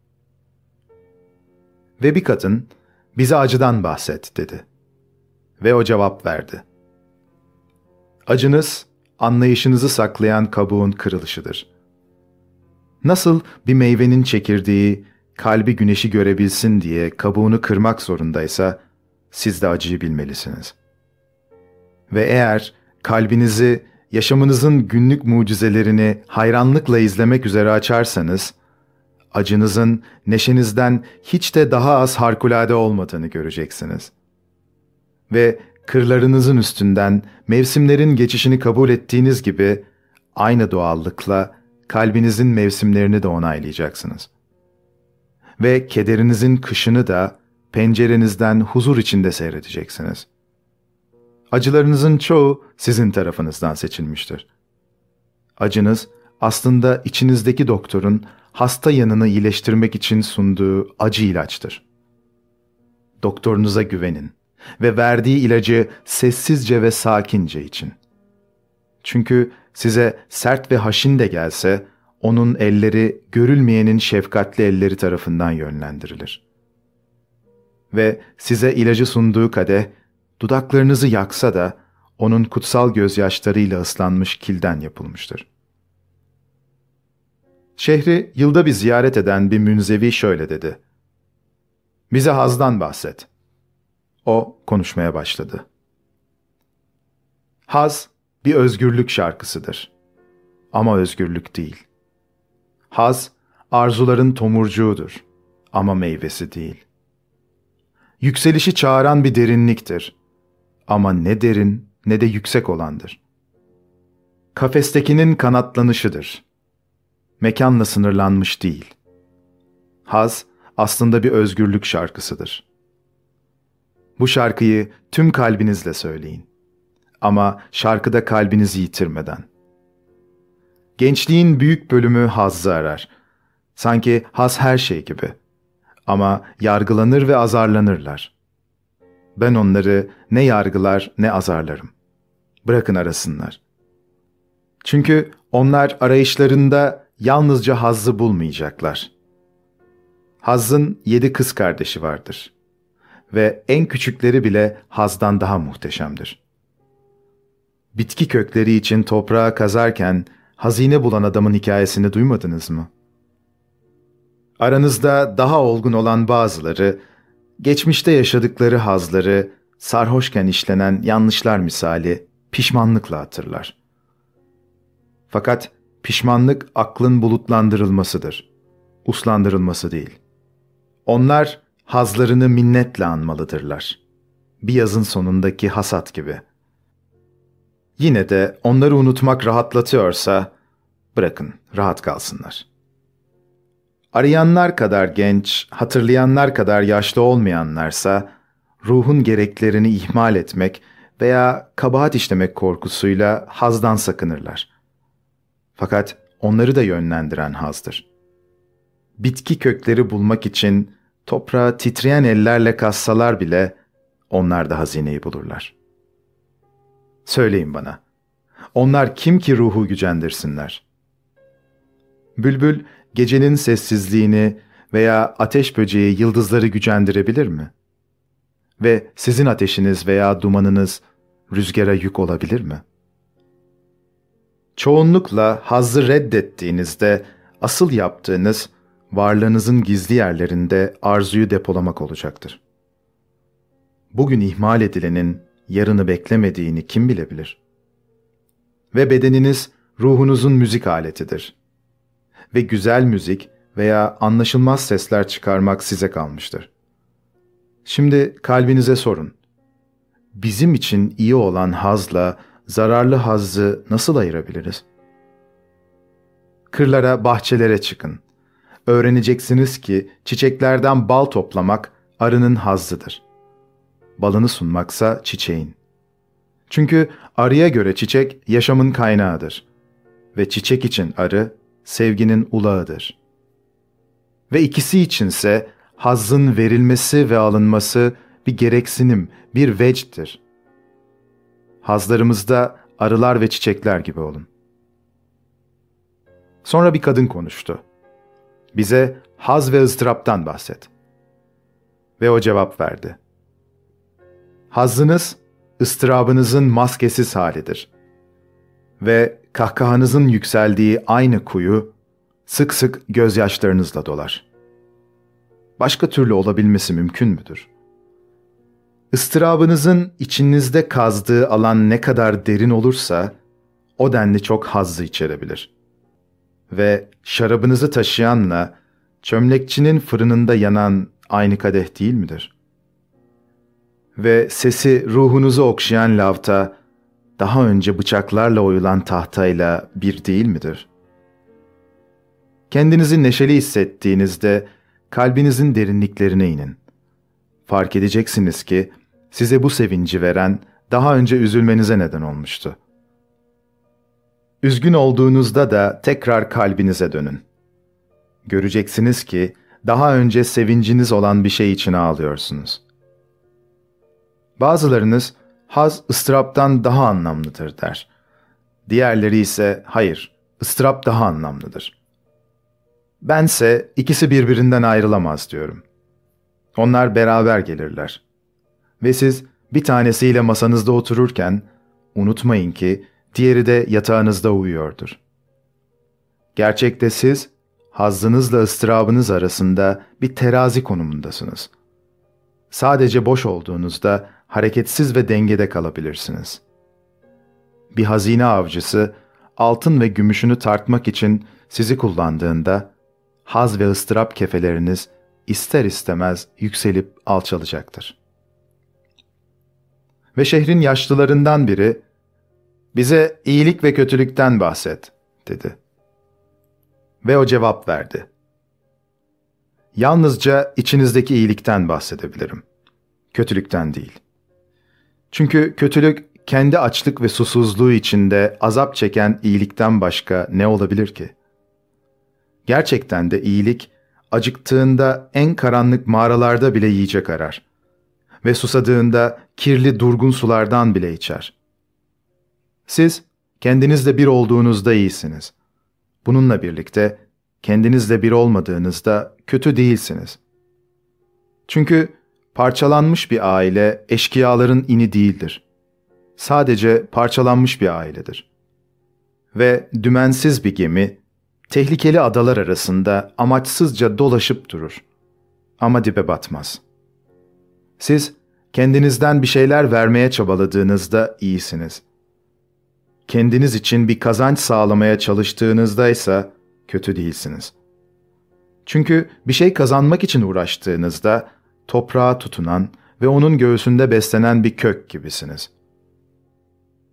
Ve bir kadın, bize acıdan bahset dedi. Ve o cevap verdi. Acınız, anlayışınızı saklayan kabuğun kırılışıdır. Nasıl bir meyvenin çekirdeği, kalbi güneşi görebilsin diye kabuğunu kırmak zorundaysa, siz de acıyı bilmelisiniz. Ve eğer kalbinizi, yaşamınızın günlük mucizelerini hayranlıkla izlemek üzere açarsanız, acınızın neşenizden hiç de daha az harikulade olmadığını göreceksiniz. Ve kırlarınızın üstünden mevsimlerin geçişini kabul ettiğiniz gibi, aynı doğallıkla kalbinizin mevsimlerini de onaylayacaksınız. Ve kederinizin kışını da pencerenizden huzur içinde seyredeceksiniz. Acılarınızın çoğu sizin tarafınızdan seçilmiştir. Acınız aslında içinizdeki doktorun hasta yanını iyileştirmek için sunduğu acı ilaçtır. Doktorunuza güvenin ve verdiği ilacı sessizce ve sakince için. Çünkü size sert ve haşin de gelse, onun elleri görülmeyenin şefkatli elleri tarafından yönlendirilir. Ve size ilacı sunduğu kadeh, dudaklarınızı yaksa da onun kutsal gözyaşlarıyla ıslanmış kilden yapılmıştır. Şehri yılda bir ziyaret eden bir münzevi şöyle dedi: "Bize hazdan bahset." O konuşmaya başladı. Haz bir özgürlük şarkısıdır. Ama özgürlük değil. Haz, arzuların tomurcuğudur. Ama meyvesi değil. Yükselişi çağıran bir derinliktir. Ama ne derin ne de yüksek olandır. Kafestekinin kanatlanışıdır. Mekanla sınırlanmış değil. Haz aslında bir özgürlük şarkısıdır. Bu şarkıyı tüm kalbinizle söyleyin. Ama şarkıda kalbinizi yitirmeden. Gençliğin büyük bölümü hazzı arar. Sanki haz her şey gibi. Ama yargılanır ve azarlanırlar. Ben onları ne yargılar ne azarlarım. Bırakın arasınlar. Çünkü onlar arayışlarında yalnızca hazzı bulmayacaklar. Hazzın yedi kız kardeşi vardır. Ve en küçükleri bile hazdan daha muhteşemdir. Bitki kökleri için toprağı kazarken hazine bulan adamın hikayesini duymadınız mı? Aranızda daha olgun olan bazıları, geçmişte yaşadıkları hazları, sarhoşken işlenen yanlışlar misali pişmanlıkla hatırlar. Fakat pişmanlık aklın bulutlandırılmasıdır, uslandırılması değil. Onlar hazlarını minnetle anmalıdırlar. Bir yazın sonundaki hasat gibi. Yine de onları unutmak rahatlatıyorsa, bırakın rahat kalsınlar. Arayanlar kadar genç, hatırlayanlar kadar yaşlı olmayanlarsa, ruhun gereklerini ihmal etmek veya kabahat işlemek korkusuyla hazdan sakınırlar. Fakat onları da yönlendiren hazdır. Bitki kökleri bulmak için toprağı titreyen ellerle kazsalar bile onlar da hazineyi bulurlar. Söyleyin bana, onlar kim ki ruhu gücendirsinler? Bülbül gecenin sessizliğini veya ateş böceği yıldızları gücendirebilir mi? Ve sizin ateşiniz veya dumanınız rüzgara yük olabilir mi? Çoğunlukla hazzı reddettiğinizde asıl yaptığınız varlığınızın gizli yerlerinde arzuyu depolamak olacaktır. Bugün ihmal edilenin yarını beklemediğini kim bilebilir? Ve bedeniniz ruhunuzun müzik aletidir. Ve güzel müzik veya anlaşılmaz sesler çıkarmak size kalmıştır. Şimdi kalbinize sorun. Bizim için iyi olan hazla zararlı hazzı nasıl ayırabiliriz? Kırlara, bahçelere çıkın. Öğreneceksiniz ki çiçeklerden bal toplamak arının hazzıdır. Balını sunmaksa çiçeğin. Çünkü arıya göre çiçek yaşamın kaynağıdır. Ve çiçek için arı sevginin ulağıdır. Ve ikisi içinse hazzın verilmesi ve alınması bir gereksinim, bir vecddir. Hazlarımızda arılar ve çiçekler gibi olun. Sonra bir kadın konuştu. Bize haz ve ızdıraptan bahset. Ve o cevap verdi. Hazzınız, ıstırabınızın maskesiz halidir. Ve kahkahanızın yükseldiği aynı kuyu, sık sık gözyaşlarınızla dolar. Başka türlü olabilmesi mümkün müdür? Istırabınızın içinizde kazdığı alan ne kadar derin olursa, o denli çok hazzı içerebilir. Ve şarabınızı taşıyanla, çömlekçinin fırınında yanan aynı kadeh değil midir? Ve sesi ruhunuzu okşayan lavta, daha önce bıçaklarla oyulan tahtayla bir değil midir? Kendinizi neşeli hissettiğinizde, kalbinizin derinliklerine inin. Fark edeceksiniz ki, size bu sevinci veren, daha önce üzülmenize neden olmuştu. Üzgün olduğunuzda da tekrar kalbinize dönün. Göreceksiniz ki, daha önce sevinciniz olan bir şey için ağlıyorsunuz. Bazılarınız, haz ıstıraptan daha anlamlıdır der. Diğerleri ise, hayır, ıstırap daha anlamlıdır. Bense ikisi birbirinden ayrılamaz diyorum. Onlar beraber gelirler. Ve siz bir tanesiyle masanızda otururken, unutmayın ki diğeri de yatağınızda uyuyordur. Gerçekte siz, hazzınızla ıstırabınız arasında bir terazi konumundasınız. Sadece boş olduğunuzda hareketsiz ve dengede kalabilirsiniz. Bir hazine avcısı, altın ve gümüşünü tartmak için sizi kullandığında, haz ve ıstırap kefeleriniz ister istemez yükselip alçalacaktır. Ve şehrin yaşlılarından biri, bize iyilik ve kötülükten bahset, dedi. Ve o cevap verdi. Yalnızca içinizdeki iyilikten bahsedebilirim. Kötülükten değil. Çünkü kötülük kendi açlık ve susuzluğu içinde azap çeken iyilikten başka ne olabilir ki? Gerçekten de iyilik, acıktığında en karanlık mağaralarda bile yiyecek arar. Ve susadığında kirli durgun sulardan bile içer. Siz, kendinizle bir olduğunuzda iyisiniz. Bununla birlikte, kendinizle bir olmadığınızda kötü değilsiniz. Çünkü parçalanmış bir aile eşkıyaların ini değildir. Sadece parçalanmış bir ailedir. Ve dümensiz bir gemi, tehlikeli adalar arasında amaçsızca dolaşıp durur. Ama dibe batmaz. Siz, kendinizden bir şeyler vermeye çabaladığınızda iyisiniz. Kendiniz için bir kazanç sağlamaya çalıştığınızda ise kötü değilsiniz. Çünkü bir şey kazanmak için uğraştığınızda toprağa tutunan ve onun göğsünde beslenen bir kök gibisiniz.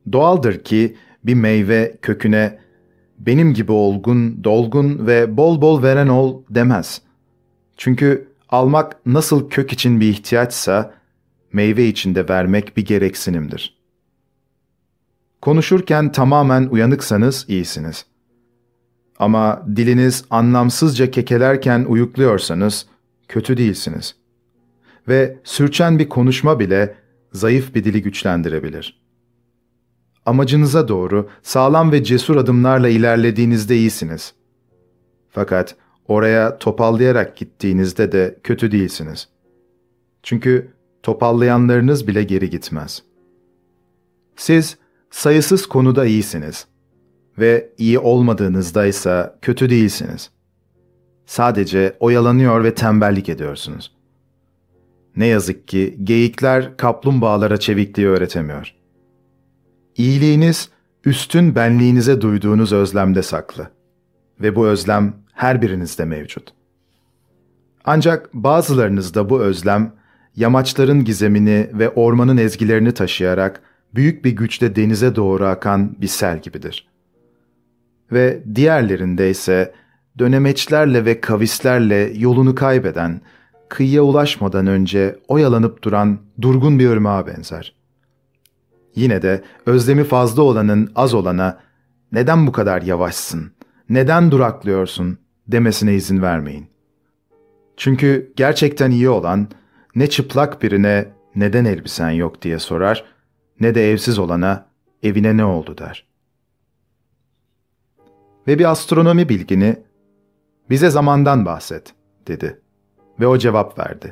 Doğaldır ki bir meyve köküne benim gibi olgun, dolgun ve bol bol veren ol demez. Çünkü almak nasıl kök için bir ihtiyaçsa, meyve için de vermek bir gereksinimdir. Konuşurken tamamen uyanıksanız iyisiniz. Ama diliniz anlamsızca kekelerken uyukluyorsanız kötü değilsiniz. Ve sürçen bir konuşma bile zayıf bir dili güçlendirebilir. Amacınıza doğru sağlam ve cesur adımlarla ilerlediğinizde iyisiniz. Fakat oraya topallayarak gittiğinizde de kötü değilsiniz. Çünkü topallayanlarınız bile geri gitmez. Siz sayısız konuda iyisiniz ve iyi olmadığınızda ise kötü değilsiniz. Sadece oyalanıyor ve tembellik ediyorsunuz. Ne yazık ki geyikler kaplumbağalara çevikliği öğretemiyor. İyiliğiniz üstün benliğinize duyduğunuz özlemde saklı ve bu özlem her birinizde mevcut. Ancak bazılarınızda bu özlem yamaçların gizemini ve ormanın ezgilerini taşıyarak büyük bir güçle denize doğru akan bir sel gibidir. Ve diğerlerinde ise dönemeçlerle ve kavislerle yolunu kaybeden, kıyıya ulaşmadan önce oyalanıp duran durgun bir ırmağa benzer. Yine de özlemi fazla olanın az olana "Neden bu kadar yavaşsın, neden duraklıyorsun?" demesine izin vermeyin. Çünkü gerçekten iyi olan ne çıplak birine "Neden elbisen yok?" diye sorar, ne de evsiz olana "Evine ne oldu?" der. Ve bir astronomi bilgini "Bize zamandan bahset," dedi ve o cevap verdi.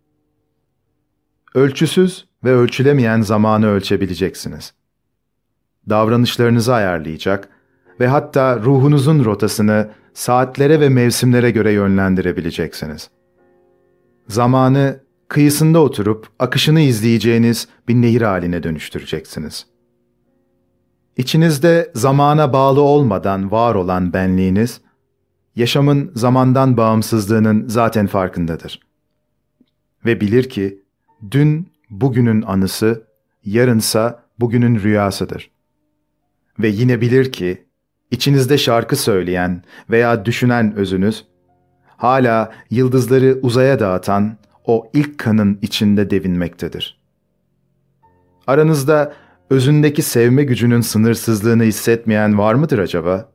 Ölçüsüz ve ölçülemeyen zamanı ölçebileceksiniz. Davranışlarınızı ayarlayacak ve hatta ruhunuzun rotasını saatlere ve mevsimlere göre yönlendirebileceksiniz. Zamanı kıyısında oturup akışını izleyeceğiniz bir nehir haline dönüştüreceksiniz. İçinizde zamana bağlı olmadan var olan benliğiniz, yaşamın zamandan bağımsızlığının zaten farkındadır. Ve bilir ki, dün bugünün anısı, yarınsa bugünün rüyasıdır. Ve yine bilir ki, içinizde şarkı söyleyen veya düşünen özünüz, hala yıldızları uzaya dağıtan o ilk kanın içinde devinmektedir. Aranızda özündeki sevme gücünün sınırsızlığını hissetmeyen var mıdır acaba?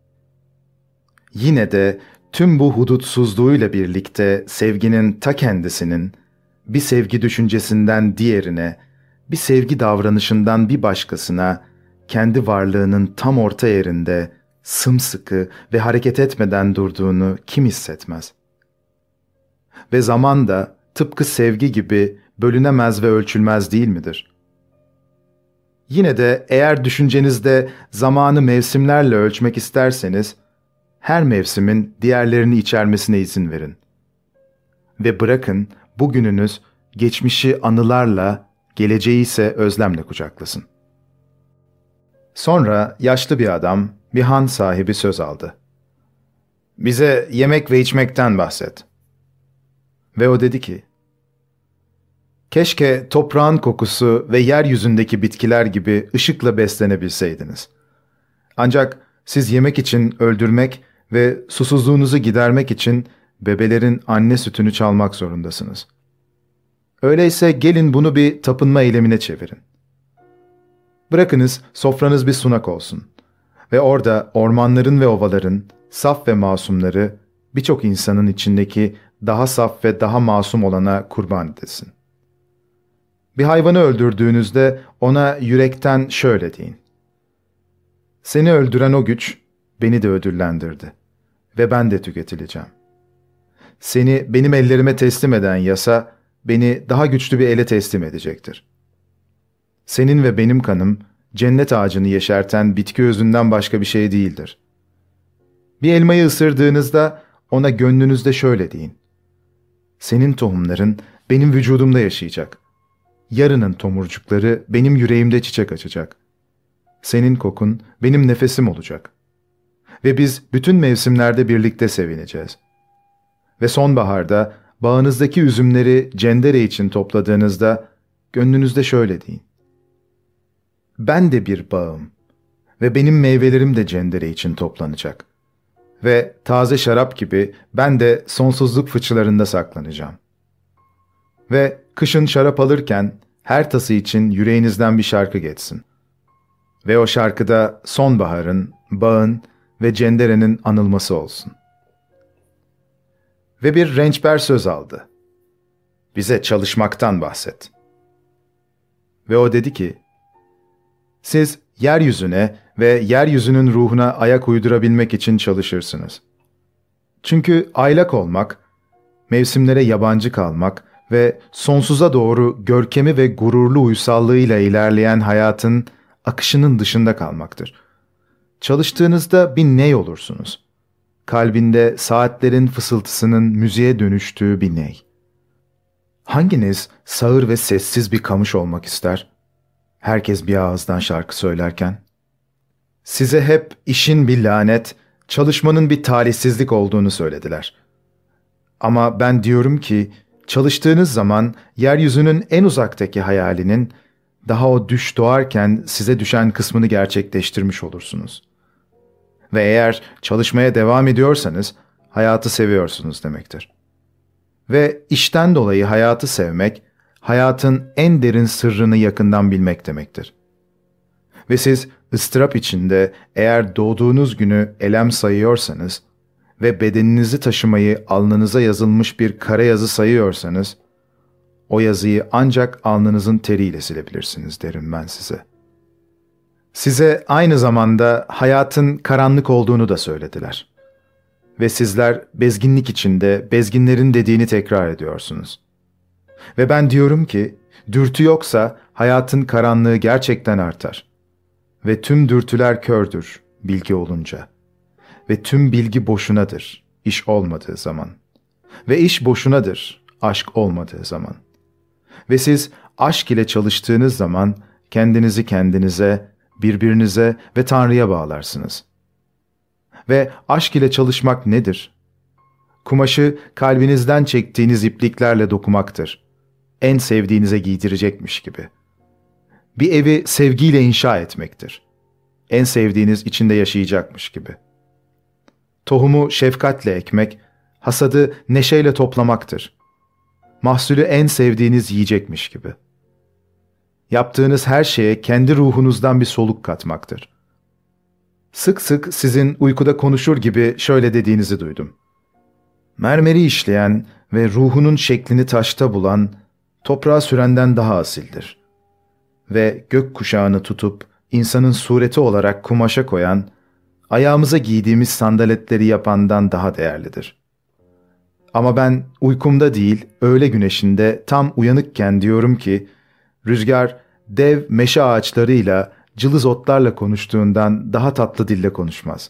Yine de tüm bu hudutsuzluğuyla birlikte sevginin ta kendisinin, bir sevgi düşüncesinden diğerine, bir sevgi davranışından bir başkasına, kendi varlığının tam orta yerinde, sımsıkı ve hareket etmeden durduğunu kim hissetmez? Ve zaman da tıpkı sevgi gibi bölünemez ve ölçülmez değil midir? Yine de eğer düşüncenizde zamanı mevsimlerle ölçmek isterseniz, her mevsimin diğerlerini içermesine izin verin. Ve bırakın bugününüz geçmişi anılarla, geleceği ise özlemle kucaklasın. Sonra yaşlı bir adam, bir han sahibi söz aldı. "Bize yemek ve içmekten bahset." Ve o dedi ki, "Keşke toprağın kokusu ve yeryüzündeki bitkiler gibi ışıkla beslenebilseydiniz. Ancak siz yemek için öldürmek ve susuzluğunuzu gidermek için bebelerin anne sütünü çalmak zorundasınız. Öyleyse gelin bunu bir tapınma eylemine çevirin. Bırakınız sofranız bir sunak olsun ve orada ormanların ve ovaların, saf ve masumları birçok insanın içindeki daha saf ve daha masum olana kurban edilsin. Bir hayvanı öldürdüğünüzde ona yürekten şöyle deyin: Seni öldüren o güç beni de ödüllendirdi ve ben de tüketileceğim. Seni benim ellerime teslim eden yasa beni daha güçlü bir ele teslim edecektir. Senin ve benim kanım cennet ağacını yeşerten bitki özünden başka bir şey değildir. Bir elmayı ısırdığınızda ona gönlünüzde şöyle deyin: Senin tohumların benim vücudumda yaşayacak. Yarının tomurcukları benim yüreğimde çiçek açacak. Senin kokun benim nefesim olacak. Ve biz bütün mevsimlerde birlikte sevineceğiz. Ve sonbaharda bağınızdaki üzümleri cendere için topladığınızda gönlünüzde şöyle deyin: ben de bir bağım ve benim meyvelerim de cendere için toplanacak. Ve taze şarap gibi ben de sonsuzluk fıçılarında saklanacağım. Ve kışın şarap alırken her tası için yüreğinizden bir şarkı geçsin. Ve o şarkıda sonbaharın, bağın ve cenderenin anılması olsun. Ve bir rençber söz aldı. Bize çalışmaktan bahset. Ve o dedi ki, siz yeryüzüne ve yeryüzünün ruhuna ayak uydurabilmek için çalışırsınız. Çünkü aylak olmak, mevsimlere yabancı kalmak ve sonsuza doğru görkemi ve gururlu uysallığıyla ilerleyen hayatın akışının dışında kalmaktır. Çalıştığınızda bir ney olursunuz. Kalbinde saatlerin fısıltısının müziğe dönüştüğü bir ney. Hanginiz sağır ve sessiz bir kamış olmak ister? Herkes bir ağızdan şarkı söylerken. Size hep işin bir lanet, çalışmanın bir talihsizlik olduğunu söylediler. Ama ben diyorum ki, çalıştığınız zaman yeryüzünün en uzaktaki hayalinin, daha o düş doğarken size düşen kısmını gerçekleştirmiş olursunuz. Ve eğer çalışmaya devam ediyorsanız, hayatı seviyorsunuz demektir. Ve işten dolayı hayatı sevmek, hayatın en derin sırrını yakından bilmek demektir. Ve siz ıstırap içinde eğer doğduğunuz günü elem sayıyorsanız ve bedeninizi taşımayı alnınıza yazılmış bir kara yazı sayıyorsanız, o yazıyı ancak alnınızın teriyle silebilirsiniz derim ben size. Size aynı zamanda hayatın karanlık olduğunu da söylediler. Ve sizler bezginlik içinde bezginlerin dediğini tekrar ediyorsunuz. Ve ben diyorum ki, dürtü yoksa hayatın karanlığı gerçekten artar. Ve tüm dürtüler kördür, bilgi olunca. Ve tüm bilgi boşunadır, iş olmadığı zaman. Ve iş boşunadır, aşk olmadığı zaman. Ve siz aşk ile çalıştığınız zaman kendinizi kendinize, birbirinize ve Tanrı'ya bağlarsınız. Ve aşk ile çalışmak nedir? Kumaşı kalbinizden çektiğiniz ipliklerle dokumaktır. En sevdiğinize giydirecekmiş gibi. Bir evi sevgiyle inşa etmektir. En sevdiğiniz içinde yaşayacakmış gibi. Tohumu şefkatle ekmek, hasadı neşeyle toplamaktır. Mahsulü en sevdiğiniz yiyecekmiş gibi. Yaptığınız her şeye kendi ruhunuzdan bir soluk katmaktır. Sık sık sizin uykuda konuşur gibi şöyle dediğinizi duydum. Mermeri işleyen ve ruhunun şeklini taşta bulan, toprağa sürenden daha asildir. Ve gök kuşağını tutup insanın sureti olarak kumaşa koyan, ayağımıza giydiğimiz sandaletleri yapandan daha değerlidir. Ama ben uykumda değil, öğle güneşinde tam uyanıkken diyorum ki, rüzgar dev meşe ağaçlarıyla, cılız otlarla konuştuğundan daha tatlı dille konuşmaz.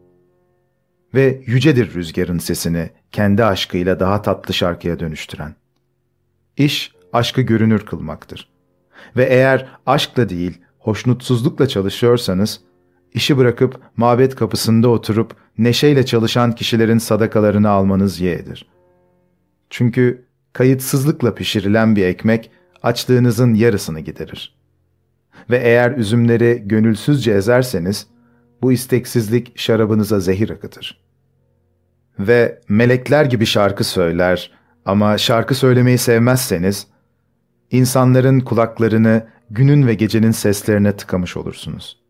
Ve yücedir rüzgarın sesini kendi aşkıyla daha tatlı şarkıya dönüştüren. İş, aşkı görünür kılmaktır. Ve eğer aşkla değil, hoşnutsuzlukla çalışıyorsanız, işi bırakıp mabet kapısında oturup neşeyle çalışan kişilerin sadakalarını almanız yeğdir. Çünkü kayıtsızlıkla pişirilen bir ekmek, açlığınızın yarısını giderir. Ve eğer üzümleri gönülsüzce ezerseniz, bu isteksizlik şarabınıza zehir akıtır. Ve melekler gibi şarkı söyler ama şarkı söylemeyi sevmezseniz, insanların kulaklarını günün ve gecenin seslerine tıkamış olursunuz.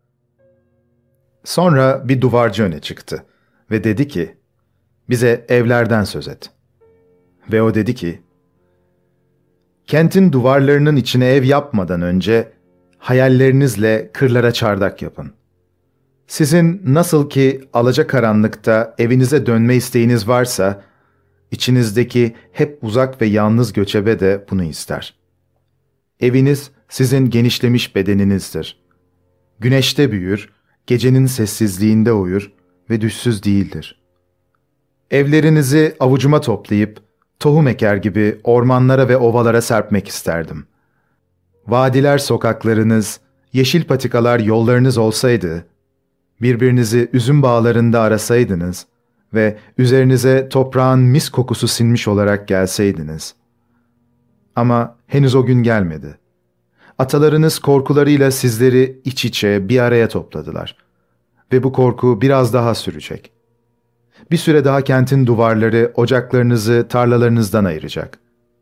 Sonra bir duvarcı öne çıktı ve dedi ki, bize evlerden söz et. Ve o dedi ki, kentin duvarlarının içine ev yapmadan önce, hayallerinizle kırlara çardak yapın. Sizin nasıl ki alacakaranlıkta evinize dönme isteğiniz varsa, içinizdeki hep uzak ve yalnız göçebe de bunu ister. Eviniz sizin genişlemiş bedeninizdir. Güneşte büyür, gecenin sessizliğinde uyur ve düşsüz değildir. Evlerinizi avucuma toplayıp, tohum eker gibi ormanlara ve ovalara serpmek isterdim. Vadiler sokaklarınız, yeşil patikalar yollarınız olsaydı, birbirinizi üzüm bağlarında arasaydınız ve üzerinize toprağın mis kokusu sinmiş olarak gelseydiniz. Ama henüz o gün gelmedi. Atalarınız korkularıyla sizleri iç içe bir araya topladılar. Ve bu korku biraz daha sürecek. Bir süre daha kentin duvarları ocaklarınızı tarlalarınızdan ayıracak.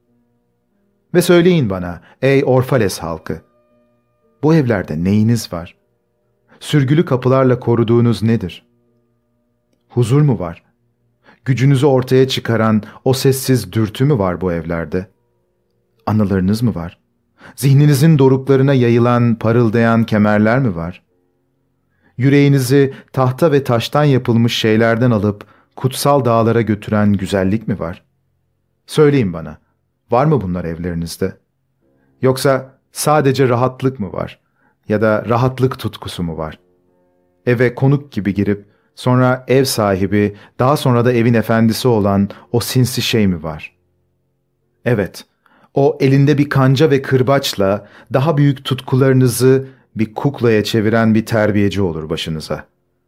Ve söyleyin bana, ey Orfales halkı, bu evlerde neyiniz var? Sürgülü kapılarla koruduğunuz nedir? Huzur mu var? Gücünüzü ortaya çıkaran o sessiz dürtü mü var bu evlerde? Anılarınız mı var? Zihninizin doruklarına yayılan, parıldayan kemerler mi var? Yüreğinizi tahta ve taştan yapılmış şeylerden alıp kutsal dağlara götüren güzellik mi var? Söyleyin bana, var mı bunlar evlerinizde? Yoksa sadece rahatlık mı var? Ya da rahatlık tutkusu mu var? Eve konuk gibi girip sonra ev sahibi, daha sonra da evin efendisi olan o sinsi şey mi var? Evet, o elinde bir kanca ve kırbaçla daha büyük tutkularınızı bir kuklaya çeviren bir terbiyeci olur başınıza.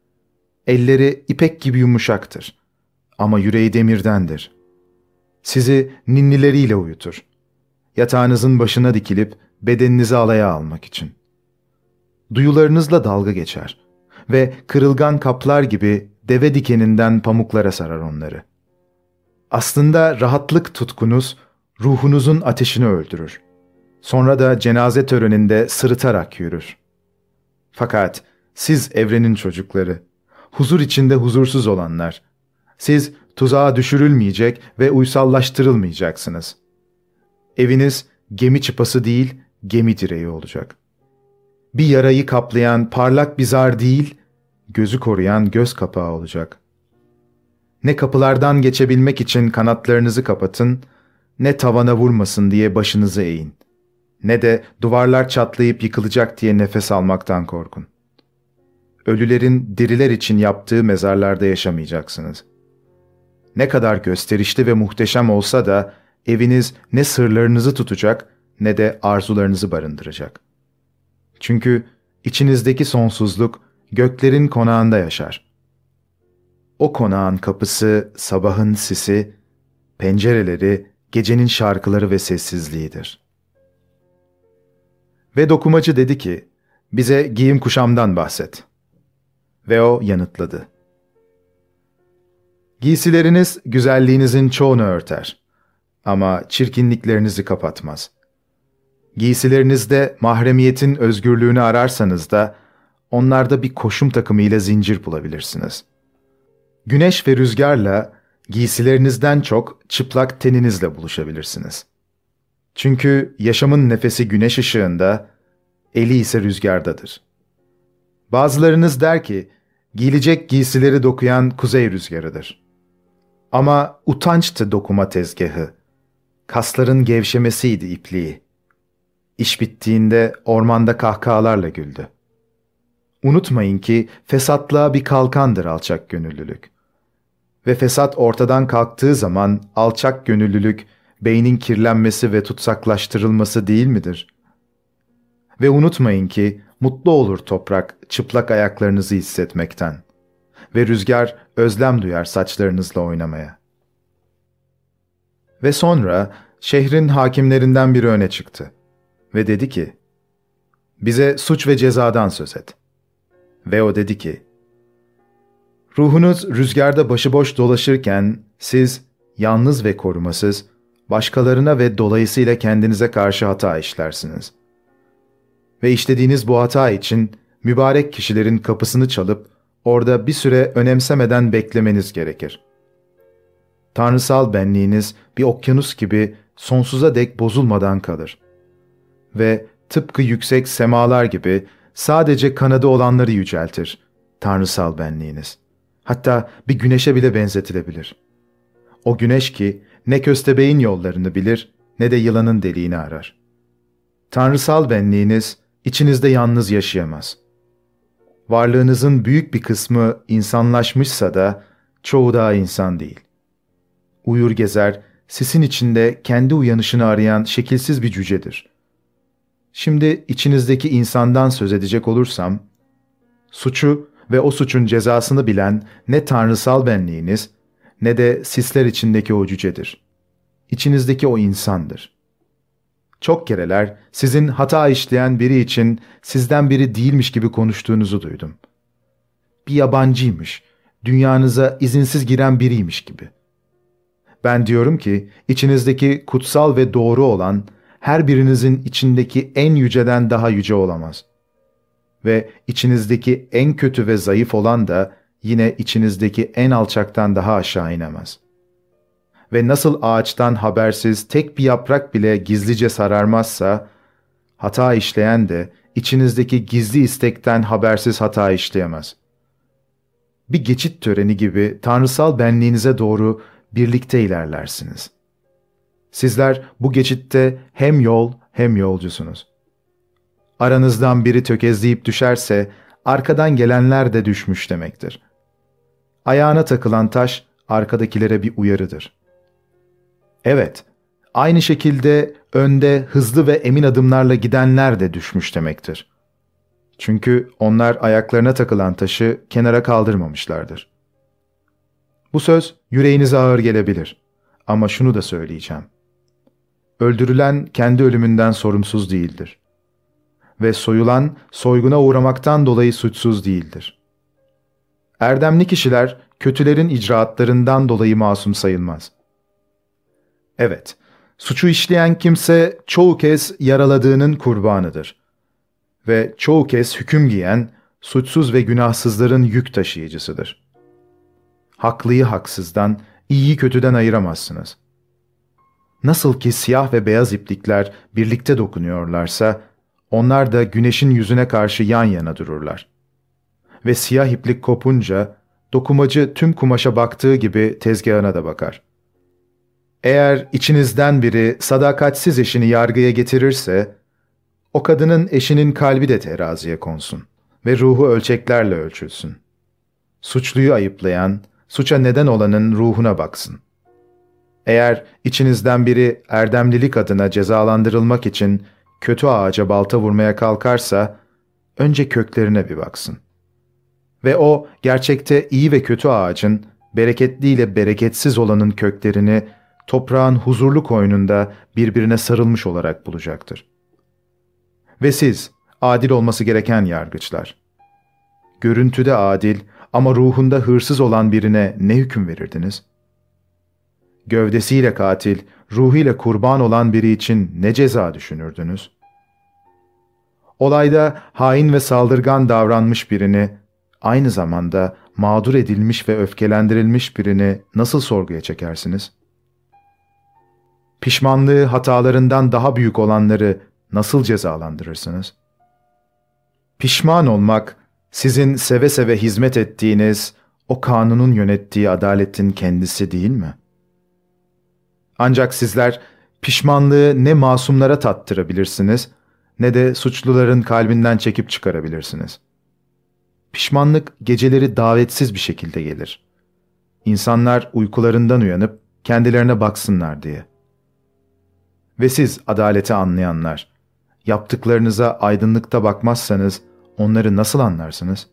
Elleri ipek gibi yumuşaktır ama yüreği demirdendir. Sizi ninnileriyle uyutur. Yatağınızın başına dikilip bedeninizi alaya almak için. Duyularınızla dalga geçer ve kırılgan kaplar gibi deve dikeninden pamuklara sarar onları. Aslında rahatlık tutkunuz ruhunuzun ateşini öldürür. Sonra da cenaze töreninde sırıtarak yürür. Fakat siz evrenin çocukları, huzur içinde huzursuz olanlar, siz tuzağa düşürülmeyecek ve uysallaştırılmayacaksınız. Eviniz gemi çıpası değil, gemi direği olacak. Bir yarayı kaplayan parlak bir zar değil, gözü koruyan göz kapağı olacak. Ne kapılardan geçebilmek için kanatlarınızı kapatın, ne tavana vurmasın diye başınızı eğin. Ne de duvarlar çatlayıp yıkılacak diye nefes almaktan korkun. Ölülerin diriler için yaptığı mezarlarda yaşamayacaksınız. Ne kadar gösterişli ve muhteşem olsa da eviniz ne sırlarınızı tutacak ne de arzularınızı barındıracak. Çünkü içinizdeki sonsuzluk göklerin konağında yaşar. O konağın kapısı sabahın sisi, pencereleri gecenin şarkıları ve sessizliğidir. Ve dokumacı dedi ki, bize giyim kuşamdan bahset. Ve o yanıtladı. Giysileriniz güzelliğinizin çoğunu örter ama çirkinliklerinizi kapatmaz. Giysilerinizde mahremiyetin özgürlüğünü ararsanız da onlarda bir koşum takımıyla zincir bulabilirsiniz. Güneş ve rüzgarla giysilerinizden çok çıplak teninizle buluşabilirsiniz. Çünkü yaşamın nefesi güneş ışığında, eli ise rüzgardadır. Bazılarınız der ki, giyilecek giysileri dokuyan kuzey rüzgarıdır. Ama utançtı dokuma tezgahı, kasların gevşemesiydi ipliği. İş bittiğinde ormanda kahkahalarla güldü. Unutmayın ki fesatlığa bir kalkandır alçak gönüllülük. Ve fesat ortadan kalktığı zaman alçak gönüllülük, beynin kirlenmesi ve tutsaklaştırılması değil midir? Ve unutmayın ki mutlu olur toprak çıplak ayaklarınızı hissetmekten ve rüzgar özlem duyar saçlarınızla oynamaya. Ve sonra şehrin hakimlerinden biri öne çıktı ve dedi ki, bize suç ve cezadan söz et. Ve o dedi ki, ruhunuz rüzgarda başıboş dolaşırken siz yalnız ve korumasız, başkalarına ve dolayısıyla kendinize karşı hata işlersiniz. Ve işlediğiniz bu hata için mübarek kişilerin kapısını çalıp orada bir süre önemsemeden beklemeniz gerekir. Tanrısal benliğiniz bir okyanus gibi sonsuza dek bozulmadan kalır. Ve tıpkı yüksek semalar gibi sadece kanadı olanları yüceltir tanrısal benliğiniz. Hatta bir güneşe bile benzetilebilir. O güneş ki ne köstebeğin yollarını bilir ne de yılanın deliğini arar. Tanrısal benliğiniz içinizde yalnız yaşayamaz. Varlığınızın büyük bir kısmı insanlaşmışsa da çoğu daha insan değil. Uyur gezer, sisin içinde kendi uyanışını arayan şekilsiz bir cücedir. Şimdi içinizdeki insandan söz edecek olursam, suçu ve o suçun cezasını bilen ne tanrısal benliğiniz ne de sisler içindeki o cücedir. İçinizdeki o insandır. Çok kereler sizin hata işleyen biri için sizden biri değilmiş gibi konuştuğunuzu duydum. Bir yabancıymış, dünyanıza izinsiz giren biriymiş gibi. Ben diyorum ki içinizdeki kutsal ve doğru olan her birinizin içindeki en yüceden daha yüce olamaz. Ve içinizdeki en kötü ve zayıf olan da yine içinizdeki en alçaktan daha aşağı inemez. Ve nasıl ağaçtan habersiz tek bir yaprak bile gizlice sararmazsa, hata işleyen de içinizdeki gizli istekten habersiz hata işleyemez. Bir geçit töreni gibi tanrısal benliğinize doğru birlikte ilerlersiniz. Sizler bu geçitte hem yol hem yolcusunuz. Aranızdan biri tökezleyip düşerse, arkadan gelenler de düşmüş demektir. Ayağına takılan taş, arkadakilere bir uyarıdır. Evet, aynı şekilde önde hızlı ve emin adımlarla gidenler de düşmüş demektir. Çünkü onlar ayaklarına takılan taşı kenara kaldırmamışlardır. Bu söz yüreğinize ağır gelebilir. Ama şunu da söyleyeceğim. Öldürülen kendi ölümünden sorumsuz değildir. Ve soyulan soyguna uğramaktan dolayı suçsuz değildir. Erdemli kişiler kötülerin icraatlarından dolayı masum sayılmaz. Evet, suçu işleyen kimse çoğu kez yaraladığının kurbanıdır. Ve çoğu kez hüküm giyen, suçsuz ve günahsızların yük taşıyıcısıdır. Haklıyı haksızdan, iyiyi kötüden ayıramazsınız. Nasıl ki siyah ve beyaz iplikler birlikte dokunuyorlarsa, onlar da güneşin yüzüne karşı yan yana dururlar. Ve siyah iplik kopunca, dokumacı tüm kumaşa baktığı gibi tezgahına da bakar. Eğer içinizden biri sadakatsiz eşini yargıya getirirse, o kadının eşinin kalbi de teraziye konsun ve ruhu ölçeklerle ölçülsün. Suçluyu ayıplayan, suça neden olanın ruhuna baksın. Eğer içinizden biri erdemlilik adına cezalandırılmak için kötü ağaca balta vurmaya kalkarsa, önce köklerine bir baksın. Ve o gerçekte iyi ve kötü ağacın, bereketli ile bereketsiz olanın köklerini toprağın huzurlu koynunda birbirine sarılmış olarak bulacaktır. Ve siz, adil olması gereken yargıçlar, görüntüde adil ama ruhunda hırsız olan birine ne hüküm verirdiniz? Gövdesiyle katil, ruhuyla kurban olan biri için ne ceza düşünürdünüz? Olayda hain ve saldırgan davranmış birini, aynı zamanda mağdur edilmiş ve öfkelendirilmiş birini nasıl sorguya çekersiniz? Pişmanlığı hatalarından daha büyük olanları nasıl cezalandırırsınız? Pişman olmak, sizin seve seve hizmet ettiğiniz, o kanunun yönettiği adaletin kendisi değil mi? Ancak sizler pişmanlığı ne masumlara tattırabilirsiniz, ne de suçluların kalbinden çekip çıkarabilirsiniz. Pişmanlık geceleri davetsiz bir şekilde gelir. İnsanlar uykularından uyanıp kendilerine baksınlar diye. Ve siz adaleti anlayanlar, yaptıklarınıza aydınlıkta bakmazsanız onları nasıl anlarsınız?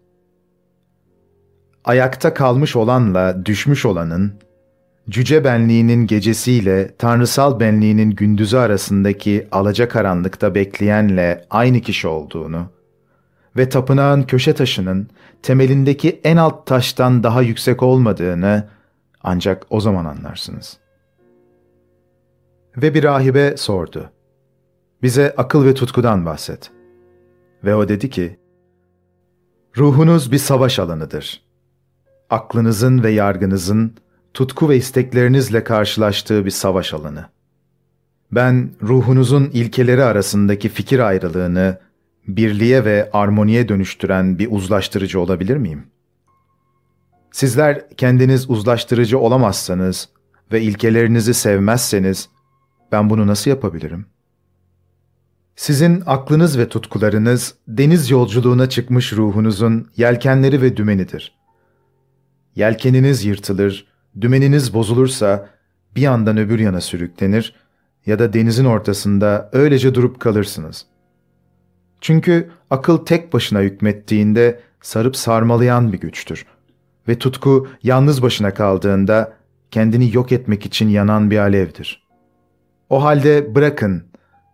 Ayakta kalmış olanla düşmüş olanın, cüce benliğinin gecesiyle tanrısal benliğinin gündüzü arasındaki alacakaranlıkta bekleyenle aynı kişi olduğunu ve tapınağın köşe taşının temelindeki en alt taştan daha yüksek olmadığını ancak o zaman anlarsınız. Ve bir rahibe sordu. Bize akıl ve tutkudan bahset. Ve o dedi ki, ruhunuz bir savaş alanıdır. Aklınızın ve yargınızın, tutku ve isteklerinizle karşılaştığı bir savaş alanı. Ben ruhunuzun ilkeleri arasındaki fikir ayrılığını birliğe ve armoniye dönüştüren bir uzlaştırıcı olabilir miyim? Sizler kendiniz uzlaştırıcı olamazsanız ve ilkelerinizi sevmezseniz ben bunu nasıl yapabilirim? Sizin aklınız ve tutkularınız deniz yolculuğuna çıkmış ruhunuzun yelkenleri ve dümenidir. Yelkeniniz yırtılır, dümeniniz bozulursa bir yandan öbür yana sürüklenir ya da denizin ortasında öylece durup kalırsınız. Çünkü akıl tek başına hükmettiğinde sarıp sarmalayan bir güçtür ve tutku yalnız başına kaldığında kendini yok etmek için yanan bir alevdir. O halde bırakın,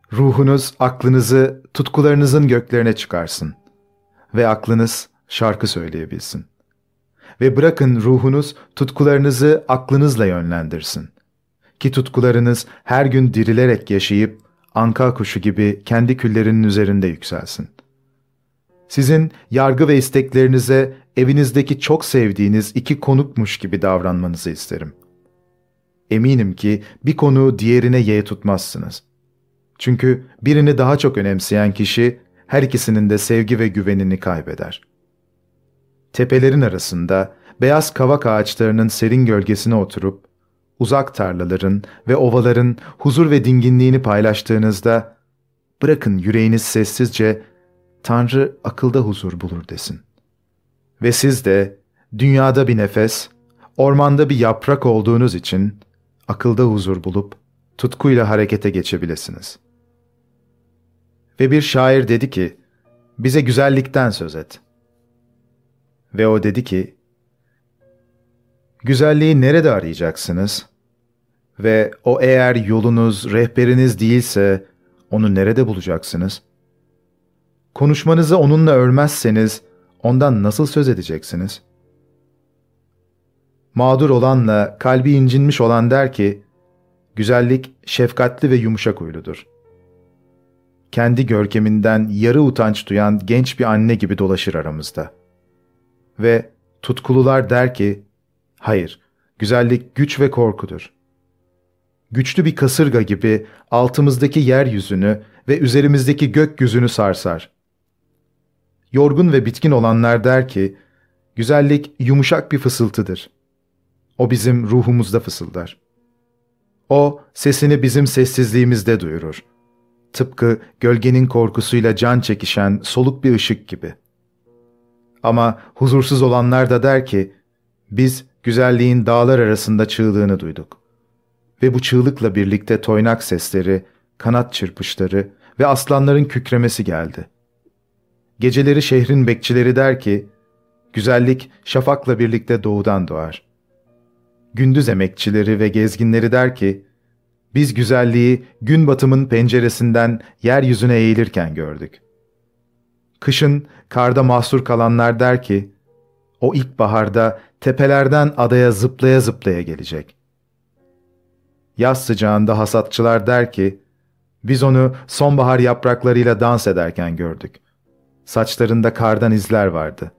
Ruhunuz aklınızı tutkularınızın göklerine çıkarsın ve aklınız şarkı söyleyebilsin. Ve bırakın ruhunuz tutkularınızı aklınızla yönlendirsin. Ki tutkularınız her gün dirilerek yaşayıp anka kuşu gibi kendi küllerinin üzerinde yükselsin. Sizin yargı ve isteklerinize evinizdeki çok sevdiğiniz iki konukmuş gibi davranmanızı isterim. Eminim ki bir konuğu diğerine yeğ tutmazsınız. Çünkü birini daha çok önemseyen kişi her ikisinin de sevgi ve güvenini kaybeder. Tepelerin arasında beyaz kavak ağaçlarının serin gölgesine oturup uzak tarlaların ve ovaların huzur ve dinginliğini paylaştığınızda bırakın yüreğiniz sessizce Tanrı akılda huzur bulur desin. Ve siz de dünyada bir nefes, ormanda bir yaprak olduğunuz için akılda huzur bulup tutkuyla harekete geçebilesiniz. Ve bir şair dedi ki, bize güzellikten söz et. Ve o dedi ki, güzelliği nerede arayacaksınız? Ve o eğer yolunuz, rehberiniz değilse onu nerede bulacaksınız? Konuşmanızı onunla örmezseniz ondan nasıl söz edeceksiniz? Mağdur olanla kalbi incinmiş olan der ki, güzellik şefkatli ve yumuşak huyludur. Kendi görkeminden yarı utanç duyan genç bir anne gibi dolaşır aramızda. Ve tutkulular der ki, hayır, güzellik güç ve korkudur. Güçlü bir kasırga gibi altımızdaki yeryüzünü ve üzerimizdeki gökyüzünü sarsar. Yorgun ve bitkin olanlar der ki, güzellik yumuşak bir fısıltıdır. O bizim ruhumuzda fısıldar. O sesini bizim sessizliğimizde duyurur. Tıpkı gölgenin korkusuyla can çekişen soluk bir ışık gibi. Ama huzursuz olanlar da der ki, biz güzelliğin dağlar arasında çığlığını duyduk. Ve bu çığlıkla birlikte toynak sesleri, kanat çırpışları ve aslanların kükremesi geldi. Geceleri şehrin bekçileri der ki, güzellik şafakla birlikte doğudan doğar. Gündüz emekçileri ve gezginleri der ki, biz güzelliği gün batımın penceresinden yeryüzüne eğilirken gördük. Kışın karda mahsur kalanlar der ki, o ilkbaharda tepelerden adaya zıplaya zıplaya gelecek. Yaz sıcağında hasatçılar der ki, biz onu sonbahar yapraklarıyla dans ederken gördük. Saçlarında kardan izler vardı.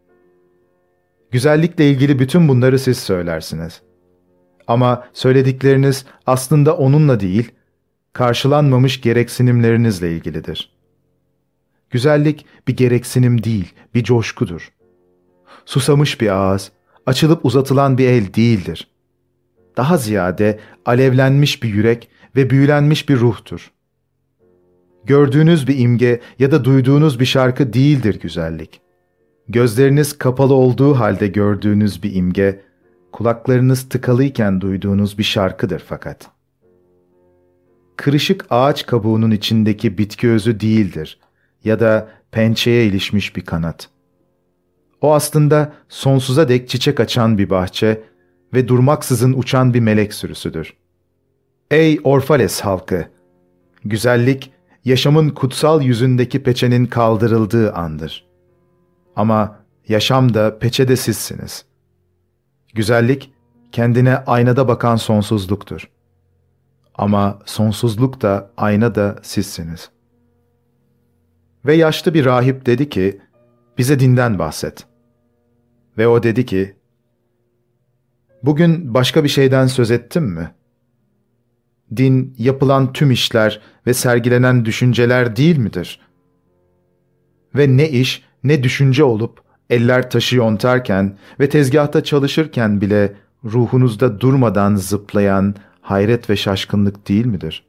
Güzellikle ilgili bütün bunları siz söylersiniz. Ama söyledikleriniz aslında onunla değil, karşılanmamış gereksinimlerinizle ilgilidir. Güzellik bir gereksinim değil, bir coşkudur. Susamış bir ağız, açılıp uzatılan bir el değildir. Daha ziyade alevlenmiş bir yürek ve büyülenmiş bir ruhtur. Gördüğünüz bir imge ya da duyduğunuz bir şarkı değildir güzellik. Gözleriniz kapalı olduğu halde gördüğünüz bir imge, kulaklarınız tıkalıyken duyduğunuz bir şarkıdır fakat. Kırışık ağaç kabuğunun içindeki bitki özü değildir ya da pençeye ilişmiş bir kanat. O aslında sonsuza dek çiçek açan bir bahçe ve durmaksızın uçan bir melek sürüsüdür. Ey Orfales halkı! Güzellik, yaşamın kutsal yüzündeki peçenin kaldırıldığı andır. Ama yaşam da peçe de sizsiniz. Güzellik, kendine aynada bakan sonsuzluktur. Ama sonsuzluk da ayna da sizsiniz. Ve yaşlı bir rahip dedi ki, bize dinden bahset. Ve o dedi ki, bugün başka bir şeyden söz ettim mi? Din, yapılan tüm işler ve sergilenen düşünceler değil midir? Ve ne iş, ne düşünce olup, eller taşı yontarken ve tezgahta çalışırken bile ruhunuzda durmadan zıplayan hayret ve şaşkınlık değil midir?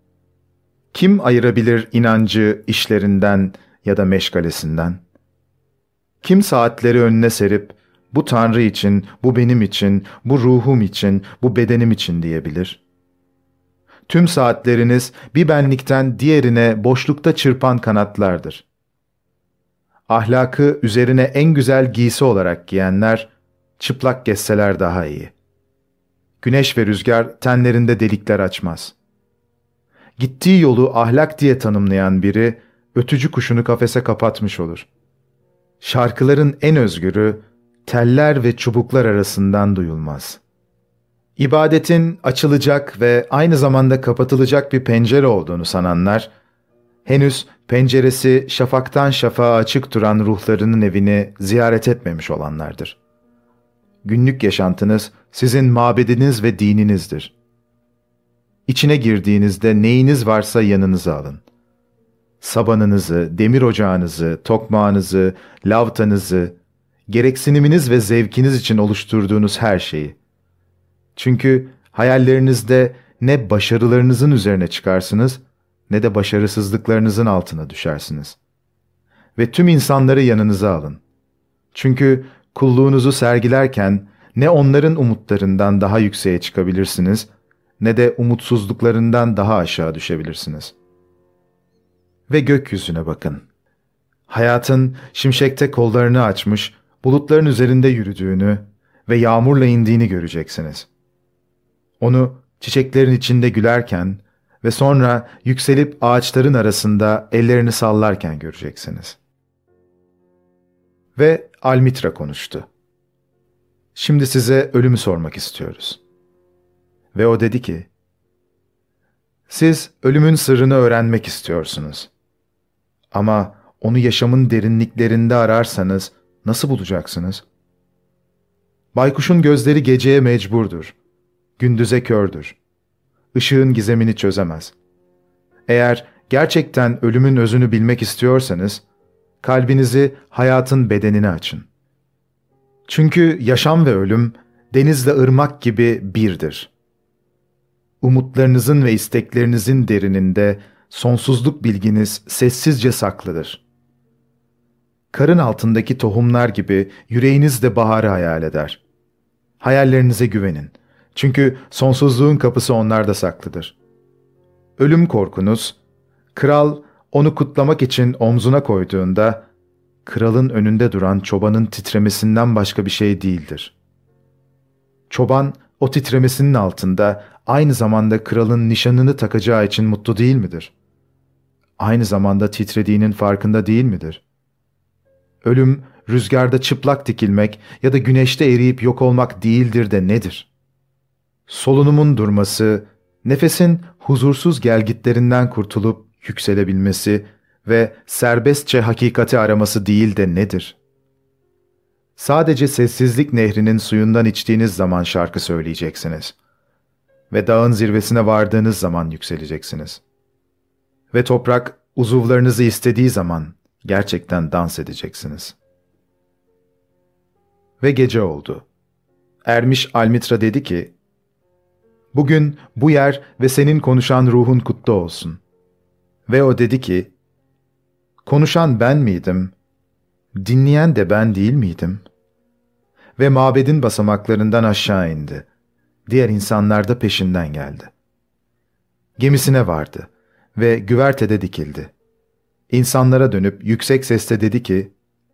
Kim ayırabilir inancı işlerinden ya da meşgalesinden? Kim saatleri önüne serip, bu Tanrı için, bu benim için, bu ruhum için, bu bedenim için diyebilir? Tüm saatleriniz bir benlikten diğerine boşlukta çırpan kanatlardır. Ahlakı üzerine en güzel giysi olarak giyenler, çıplak gezseler daha iyi. Güneş ve rüzgar tenlerinde delikler açmaz. gittiği yolu ahlak diye tanımlayan biri, ötücü kuşunu kafese kapatmış olur. Şarkıların en özgürü, teller ve çubuklar arasından duyulmaz. İbadetin açılacak ve aynı zamanda kapatılacak bir pencere olduğunu sananlar, henüz penceresi şafaktan şafağa açık duran ruhlarının evini ziyaret etmemiş olanlardır. Günlük yaşantınız sizin mabediniz ve dininizdir. İçine girdiğinizde neyiniz varsa yanınıza alın. Sabanınızı, demir ocağınızı, tokmağınızı, lavtanızı, gereksiniminiz ve zevkiniz için oluşturduğunuz her şeyi. Çünkü hayallerinizde ne başarılarınızın üzerine çıkarsınız, ne de başarısızlıklarınızın altına düşersiniz. Ve tüm insanları yanınıza alın. Çünkü kulluğunuzu sergilerken ne onların umutlarından daha yükseğe çıkabilirsiniz, ne de umutsuzluklarından daha aşağı düşebilirsiniz. Ve gökyüzüne bakın. Hayatın şimşekte kollarını açmış, bulutların üzerinde yürüdüğünü ve yağmurla indiğini göreceksiniz. Onu çiçeklerin içinde gülerken ve sonra yükselip ağaçların arasında ellerini sallarken göreceksiniz. Ve Almitra konuştu. Şimdi size ölümü sormak istiyoruz. Ve o dedi ki, siz ölümün sırrını öğrenmek istiyorsunuz. Ama onu yaşamın derinliklerinde ararsanız nasıl bulacaksınız? Baykuşun gözleri geceye mecburdur. Gündüze kördür. Işığın gizemini çözemez. Eğer gerçekten ölümün özünü bilmek istiyorsanız, kalbinizi hayatın bedenine açın. Çünkü yaşam ve ölüm, denizle ırmak gibi birdir. Umutlarınızın ve isteklerinizin derininde sonsuzluk bilginiz sessizce saklıdır. Karın altındaki tohumlar gibi yüreğiniz de baharı hayal eder. Hayallerinize güvenin. Çünkü sonsuzluğun kapısı onlarda saklıdır. Ölüm korkunuz, kral onu kutlamak için omzuna koyduğunda, kralın önünde duran çobanın titremesinden başka bir şey değildir. Çoban, o titremesinin altında aynı zamanda kralın nişanını takacağı için mutlu değil midir? Aynı zamanda titrediğinin farkında değil midir? Ölüm, rüzgarda çıplak dikilmek ya da güneşte eriyip yok olmak değildir de nedir? Solunumun durması, nefesin huzursuz gelgitlerinden kurtulup yükselebilmesi ve serbestçe hakikati araması değil de nedir? Sadece sessizlik nehrinin suyundan içtiğiniz zaman şarkı söyleyeceksiniz. Ve dağın zirvesine vardığınız zaman yükseleceksiniz. Ve toprak uzuvlarınızı istediği zaman gerçekten dans edeceksiniz. Ve gece oldu. Ermiş Almitra dedi ki, bugün bu yer ve senin konuşan ruhun kutlu olsun. Ve o dedi ki, konuşan ben miydim? Dinleyen de ben değil miydim? Ve mabedin basamaklarından aşağı indi. Diğer insanlar da peşinden geldi. Gemisine vardı ve güvertede dikildi. İnsanlara dönüp yüksek sesle dedi ki,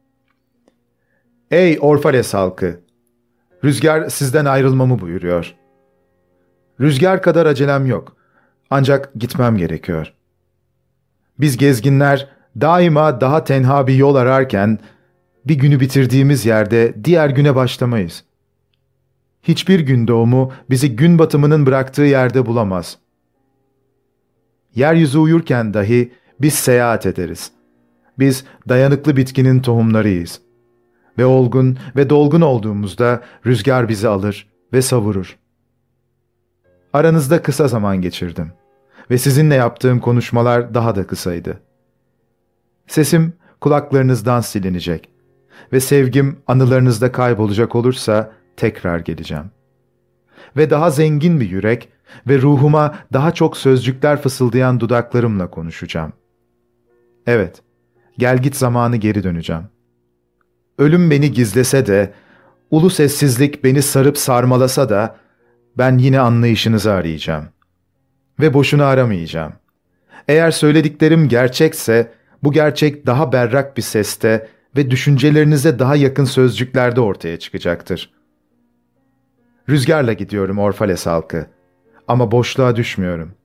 ''Ey Orfales halkı! Rüzgar sizden ayrılmamı buyuruyor. Rüzgar kadar acelem yok. Ancak gitmem gerekiyor. Biz gezginler daima daha tenha bir yol ararken, bir günü bitirdiğimiz yerde diğer güne başlamayız. Hiçbir gün doğumu bizi gün batımının bıraktığı yerde bulamaz. Yeryüzü uyurken dahi biz seyahat ederiz. Biz dayanıklı bitkinin tohumlarıyız. Ve olgun ve dolgun olduğumuzda rüzgar bizi alır ve savurur. Aranızda kısa zaman geçirdim ve sizinle yaptığım konuşmalar daha da kısaydı. Sesim kulaklarınızdan silinecek ve sevgim anılarınızda kaybolacak olursa tekrar geleceğim. Ve daha zengin bir yürek ve ruhuma daha çok sözcükler fısıldayan dudaklarımla konuşacağım. Evet, gel git zamanı geri döneceğim. Ölüm beni gizlese de, ulu sessizlik beni sarıp sarmalasa da, ben yine anlayışınızı arayacağım. Ve boşuna aramayacağım. Eğer söylediklerim gerçekse, bu gerçek daha berrak bir seste ve düşüncelerinize daha yakın sözcüklerde ortaya çıkacaktır. Rüzgarla gidiyorum Orfales halkı. Ama boşluğa düşmüyorum.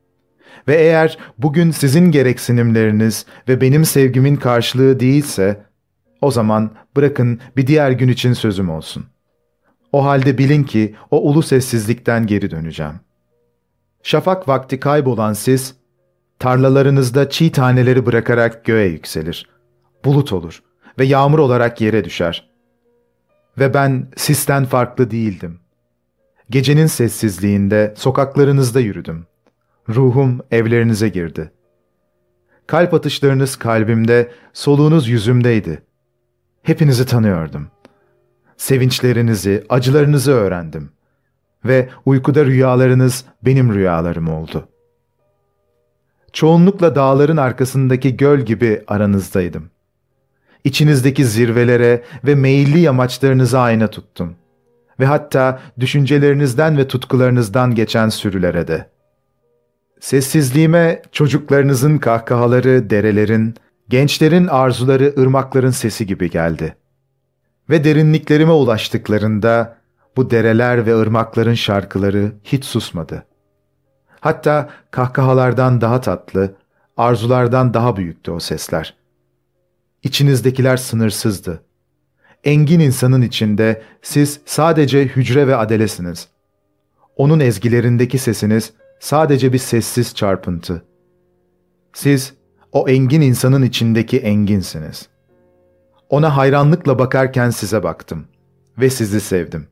Ve eğer bugün sizin gereksinimleriniz ve benim sevgimin karşılığı değilse, o zaman bırakın bir diğer gün için sözüm olsun. O halde bilin ki o ulu sessizlikten geri döneceğim. Şafak vakti kaybolan siz, tarlalarınızda çiğ taneleri bırakarak göğe yükselir. Bulut olur ve yağmur olarak yere düşer. Ve ben sizden farklı değildim. Gecenin sessizliğinde sokaklarınızda yürüdüm. Ruhum evlerinize girdi. Kalp atışlarınız kalbimde, soluğunuz yüzümdeydi. Hepinizi tanıyordum. Sevinçlerinizi, acılarınızı öğrendim. Ve uykuda rüyalarınız benim rüyalarım oldu. Çoğunlukla dağların arkasındaki göl gibi aranızdaydım. İçinizdeki zirvelere ve meyilli yamaçlarınıza ayna tuttum. Ve hatta düşüncelerinizden ve tutkularınızdan geçen sürülere de. Sessizliğime çocuklarınızın kahkahaları derelerin, gençlerin arzuları ırmakların sesi gibi geldi. Ve derinliklerime ulaştıklarında bu dereler ve ırmakların şarkıları hiç susmadı. Hatta kahkahalardan daha tatlı, arzulardan daha büyüktü o sesler. İçinizdekiler sınırsızdı. Engin insanın içinde siz sadece hücre ve adelesiniz. Onun ezgilerindeki sesiniz sadece bir sessiz çarpıntı. Siz o engin insanın içindeki enginsiniz. Ona hayranlıkla bakarken size baktım ve sizi sevdim.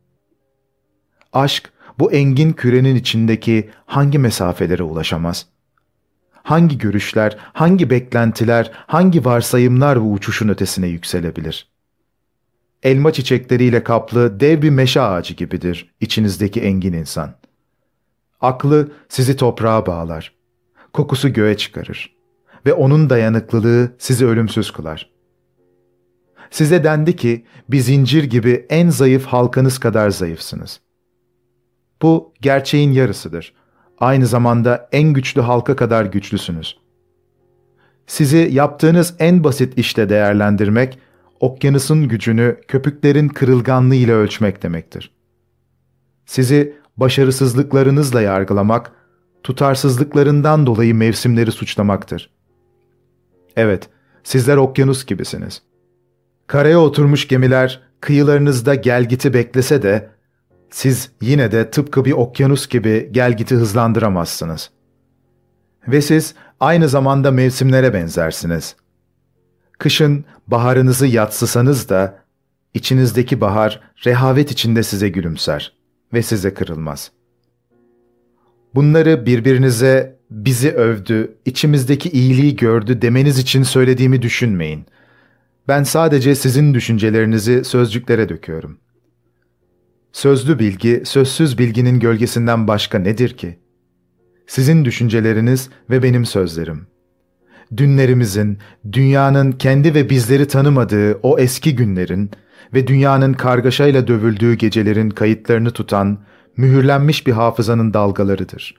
Aşk bu engin kürenin içindeki hangi mesafelere ulaşamaz? Hangi görüşler, hangi beklentiler, hangi varsayımlar bu uçuşun ötesine yükselebilir? Elma çiçekleriyle kaplı dev bir meşe ağacı gibidir içinizdeki engin insan. Aklı sizi toprağa bağlar, kokusu göğe çıkarır ve onun dayanıklılığı sizi ölümsüz kılar. Size dendi ki bir zincir gibi en zayıf halkanız kadar zayıfsınız. Bu gerçeğin yarısıdır. Aynı zamanda en güçlü halka kadar güçlüsünüz. Sizi yaptığınız en basit işte değerlendirmek, okyanusun gücünü köpüklerin kırılganlığıyla ölçmek demektir. Sizi başarısızlıklarınızla yargılamak, tutarsızlıklarından dolayı mevsimleri suçlamaktır. Evet, sizler okyanus gibisiniz. Karaya oturmuş gemiler kıyılarınızda gelgiti beklese de, siz yine de tıpkı bir okyanus gibi gelgiti hızlandıramazsınız. Ve siz aynı zamanda mevsimlere benzersiniz. Kışın baharınızı yatsısanız da, içinizdeki bahar rehavet içinde size gülümser ve size kırılmaz. Bunları birbirinize bizi övdü, içimizdeki iyiliği gördü demeniz için söylediğimi düşünmeyin. Ben sadece sizin düşüncelerinizi sözcüklere döküyorum. Sözlü bilgi, sözsüz bilginin gölgesinden başka nedir ki? Sizin düşünceleriniz ve benim sözlerim. Dünlerimizin, dünyanın kendi ve bizleri tanımadığı o eski günlerin ve dünyanın kargaşayla dövüldüğü gecelerin kayıtlarını tutan, mühürlenmiş bir hafızanın dalgalarıdır.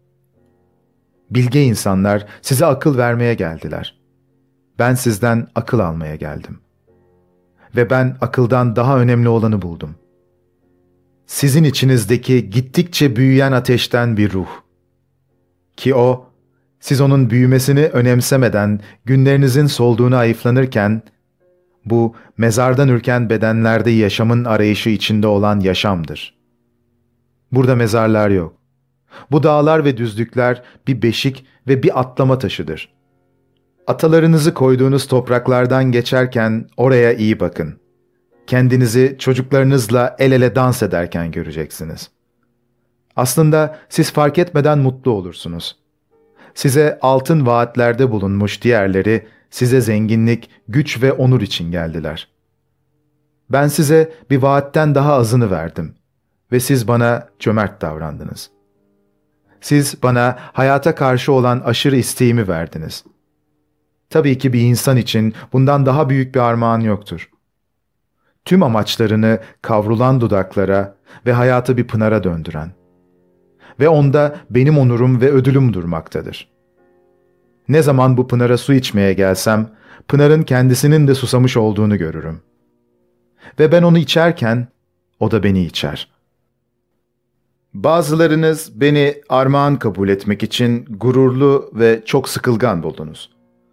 Bilge insanlar size akıl vermeye geldiler. Ben sizden akıl almaya geldim. Ve ben akıldan daha önemli olanı buldum. Sizin içinizdeki gittikçe büyüyen ateşten bir ruh. Ki o, siz onun büyümesini önemsemeden günlerinizin solduğunu ayıflanırken, bu mezardan ürken bedenlerde yaşamın arayışı içinde olan yaşamdır. Burada mezarlar yok. Bu dağlar ve düzlükler bir beşik ve bir atlama taşıdır. Atalarınızı koyduğunuz topraklardan geçerken oraya iyi bakın. Kendinizi çocuklarınızla el ele dans ederken göreceksiniz. Aslında siz fark etmeden mutlu olursunuz. Size altın vaatlerde bulunmuş diğerleri size zenginlik, güç ve onur için geldiler. Ben size bir vaatten daha azını verdim ve siz bana cömert davrandınız. Siz bana hayata karşı olan aşırı isteğimi verdiniz. Tabii ki bir insan için bundan daha büyük bir armağan yoktur. Tüm amaçlarını kavrulan dudaklara ve hayatı bir pınara döndüren. Ve onda benim onurum ve ödülüm durmaktadır. Ne zaman bu pınara su içmeye gelsem, pınarın kendisinin de susamış olduğunu görürüm. Ve ben onu içerken, o da beni içer. Bazılarınız beni armağan kabul etmek için gururlu ve çok sıkılgan buldunuz.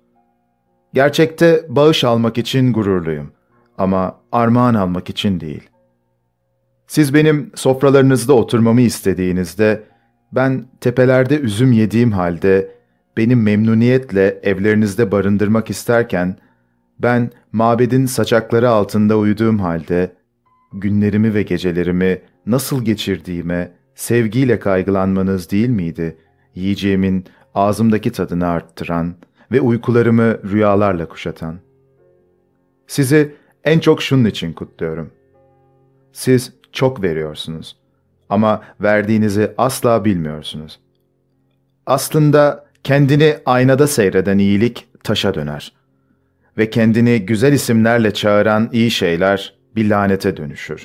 Gerçekte bağış almak için gururluyum ama armağan almak için değil. Siz benim sofralarınızda oturmamı istediğinizde, ben tepelerde üzüm yediğim halde beni memnuniyetle evlerinizde barındırmak isterken, ben mabedin saçakları altında uyuduğum halde, günlerimi ve gecelerimi nasıl geçirdiğime sevgiyle kaygılanmanız değil miydi, yiyeceğimin ağzımdaki tadını arttıran ve uykularımı rüyalarla kuşatan? Sizi en çok şunun için kutluyorum. Siz çok veriyorsunuz ama verdiğinizi asla bilmiyorsunuz. Aslında kendini aynada seyreden iyilik taşa döner ve kendini güzel isimlerle çağıran iyi şeyler bir lanete dönüşür.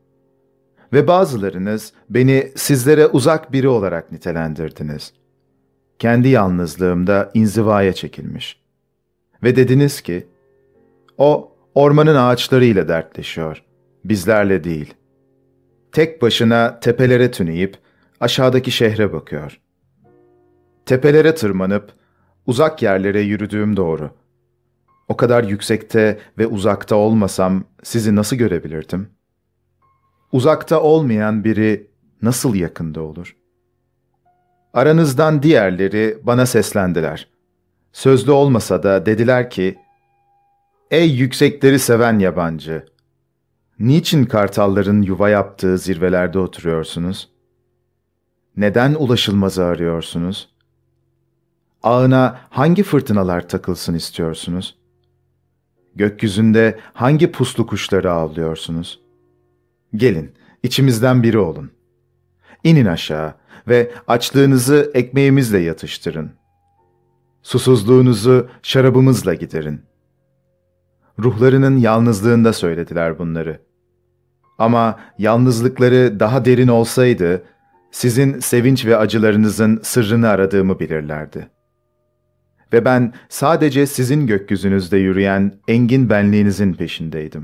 Ve bazılarınız beni sizlere uzak biri olarak nitelendirdiniz. Kendi yalnızlığımda inzivaya çekilmiş. Ve dediniz ki, o ormanın ağaçlarıyla dertleşiyor, bizlerle değil. Tek başına tepelere tüneyip aşağıdaki şehre bakıyor. Tepelere tırmanıp uzak yerlere yürüdüğüm doğru. O kadar yüksekte ve uzakta olmasam sizi nasıl görebilirdim? Uzakta olmayan biri nasıl yakında olur? Aranızdan diğerleri bana seslendiler. Sözlü olmasa da dediler ki, ''Ey yüksekleri seven yabancı, niçin kartalların yuva yaptığı zirvelerde oturuyorsunuz? Neden ulaşılmazı arıyorsunuz? Ağına hangi fırtınalar takılsın istiyorsunuz? Gökyüzünde hangi puslu kuşları avlıyorsunuz? Gelin, içimizden biri olun. İnin aşağı ve açlığınızı ekmeğimizle yatıştırın. Susuzluğunuzu şarabımızla giderin.'' Ruhlarının yalnızlığında söylediler bunları. Ama yalnızlıkları daha derin olsaydı, sizin sevinç ve acılarınızın sırrını aradığımı bilirlerdi. Ve ben sadece sizin gökyüzünüzde yürüyen engin benliğinizin peşindeydim.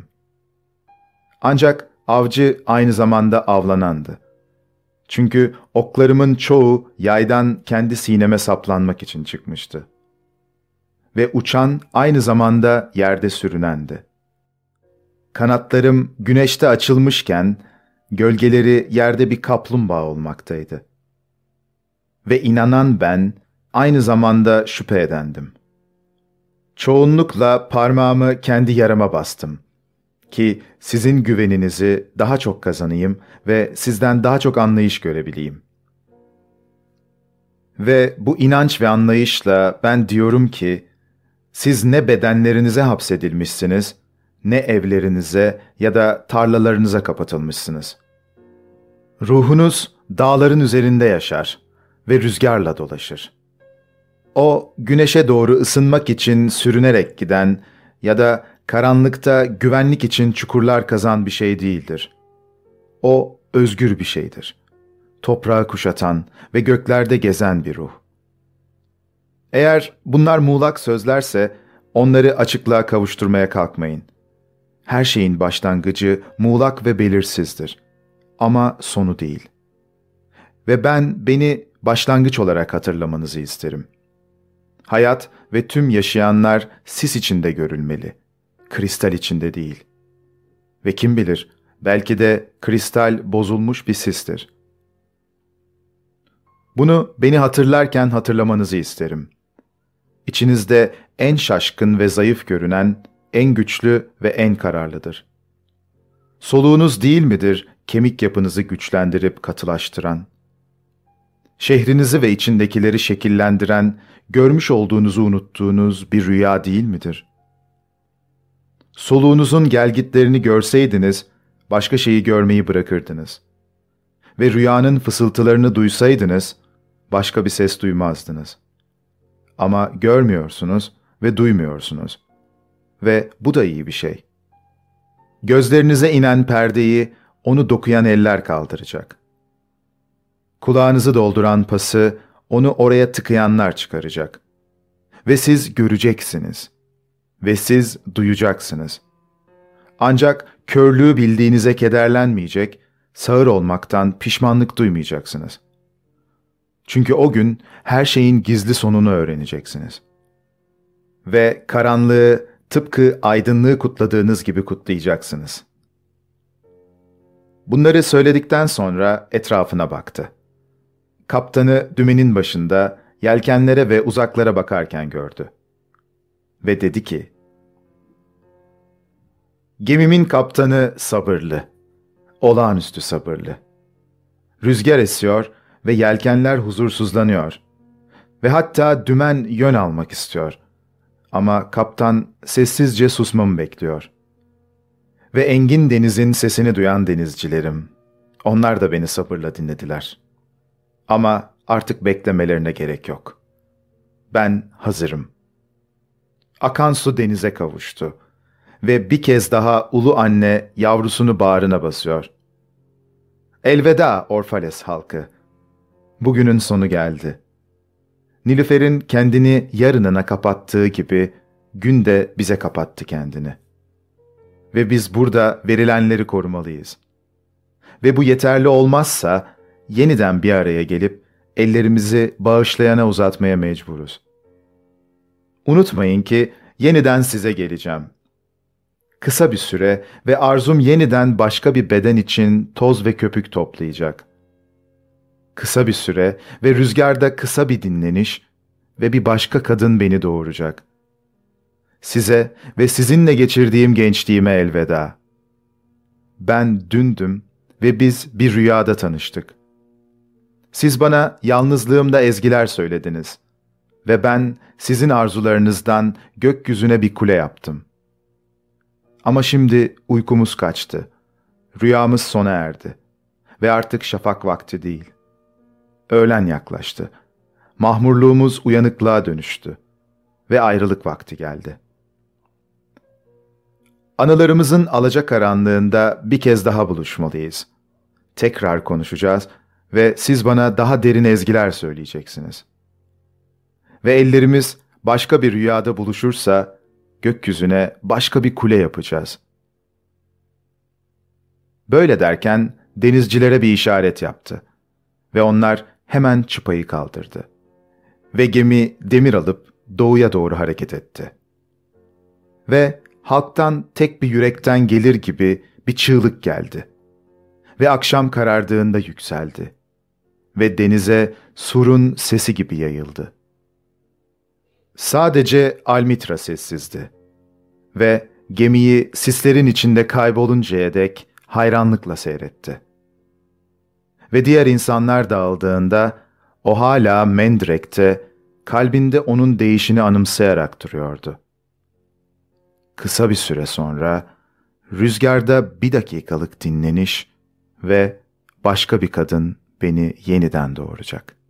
Ancak avcı aynı zamanda avlanandı. Çünkü oklarımın çoğu yaydan kendi sineme saplanmak için çıkmıştı. Ve uçan aynı zamanda yerde sürünendi. Kanatlarım güneşte açılmışken, gölgeleri yerde bir kaplumbağa olmaktaydı. Ve inanan ben, aynı zamanda şüphe edendim. Çoğunlukla parmağımı kendi yarama bastım. Ki sizin güveninizi daha çok kazanayım ve sizden daha çok anlayış görebileyim. Ve bu inanç ve anlayışla ben diyorum ki, siz ne bedenlerinize hapsedilmişsiniz, ne evlerinize ya da tarlalarınıza kapatılmışsınız. Ruhunuz dağların üzerinde yaşar ve rüzgarla dolaşır. O, güneşe doğru ısınmak için sürünerek giden ya da karanlıkta güvenlik için çukurlar kazan bir şey değildir. O, özgür bir şeydir. Toprağı kuşatan ve göklerde gezen bir ruh. Eğer bunlar muğlak sözlerse, onları açıklığa kavuşturmaya kalkmayın. Her şeyin başlangıcı muğlak ve belirsizdir. Ama sonu değil. Ve ben beni başlangıç olarak hatırlamanızı isterim. Hayat ve tüm yaşayanlar sis içinde görülmeli. Kristal içinde değil. Ve kim bilir, belki de kristal bozulmuş bir sistir. Bunu beni hatırlarken hatırlamanızı isterim. İçinizde en şaşkın ve zayıf görünen, en güçlü ve en kararlıdır. Soluğunuz değil midir kemik yapınızı güçlendirip katılaştıran? Şehrinizi ve içindekileri şekillendiren, görmüş olduğunuzu unuttuğunuz bir rüya değil midir? Soluğunuzun gelgitlerini görseydiniz, başka şeyi görmeyi bırakırdınız. Ve rüyanın fısıltılarını duysaydınız, başka bir ses duymazdınız. Ama görmüyorsunuz ve duymuyorsunuz. Ve bu da iyi bir şey. Gözlerinize inen perdeyi onu dokuyan eller kaldıracak. Kulağınızı dolduran pası onu oraya tıkayanlar çıkaracak. Ve siz göreceksiniz. Ve siz duyacaksınız. Ancak körlüğü bildiğinize kederlenmeyecek, sağır olmaktan pişmanlık duymayacaksınız. Çünkü o gün her şeyin gizli sonunu öğreneceksiniz. Ve karanlığı tıpkı aydınlığı kutladığınız gibi kutlayacaksınız. Bunları söyledikten sonra etrafına baktı. Kaptanı dümenin başında yelkenlere ve uzaklara bakarken gördü. Ve dedi ki, "Gemimin kaptanı sabırlı, olağanüstü sabırlı. Rüzgar esiyor ve yelkenler huzursuzlanıyor. Ve hatta dümen yön almak istiyor. Ama kaptan sessizce susmamı bekliyor. Ve engin denizin sesini duyan denizcilerim, onlar da beni sabırla dinlediler. Ama artık beklemelerine gerek yok. Ben hazırım." Akan su denize kavuştu ve bir kez daha ulu anne yavrusunu bağrına basıyor. Elveda Orfales halkı. Bugünün sonu geldi. Nilüfer'in kendini yarınına kapattığı gibi gün de bize kapattı kendini. Ve biz burada verilenleri korumalıyız. Ve bu yeterli olmazsa yeniden bir araya gelip ellerimizi bağışlayana uzatmaya mecburuz. Unutmayın ki yeniden size geleceğim. Kısa bir süre ve arzum yeniden başka bir beden için toz ve köpük toplayacak. Kısa bir süre ve rüzgarda kısa bir dinleniş ve bir başka kadın beni doğuracak. Size ve sizinle geçirdiğim gençliğime elveda. Ben dündüm ve biz bir rüyada tanıştık. Siz bana yalnızlığımda ezgiler söylediniz ve ben sizin arzularınızdan gökyüzüne bir kule yaptım. Ama şimdi uykumuz kaçtı, rüyamız sona erdi ve artık şafak vakti değil. Öğlen yaklaştı, mahmurluğumuz uyanıklığa dönüştü ve ayrılık vakti geldi. Anılarımızın alacakaranlığında bir kez daha buluşmalıyız. Tekrar konuşacağız ve siz bana daha derin ezgiler söyleyeceksiniz. Ve ellerimiz başka bir rüyada buluşursa gökyüzüne başka bir kule yapacağız. Böyle derken denizcilere bir işaret yaptı ve onlar hemen çıpayı kaldırdı. Ve gemi demir alıp doğuya doğru hareket etti. Ve halktan tek bir yürekten gelir gibi bir çığlık geldi. Ve akşam karardığında yükseldi. Ve denize surun sesi gibi yayıldı. Sadece Almitra sessizdi. Ve gemiyi sislerin içinde kayboluncaya dek hayranlıkla seyretti. Ve diğer insanlar dağıldığında o hala Mendrek'te, kalbinde onun değişini anımsayarak duruyordu. Kısa bir süre sonra rüzgarda bir dakikalık dinleniş ve başka bir kadın beni yeniden doğuracak.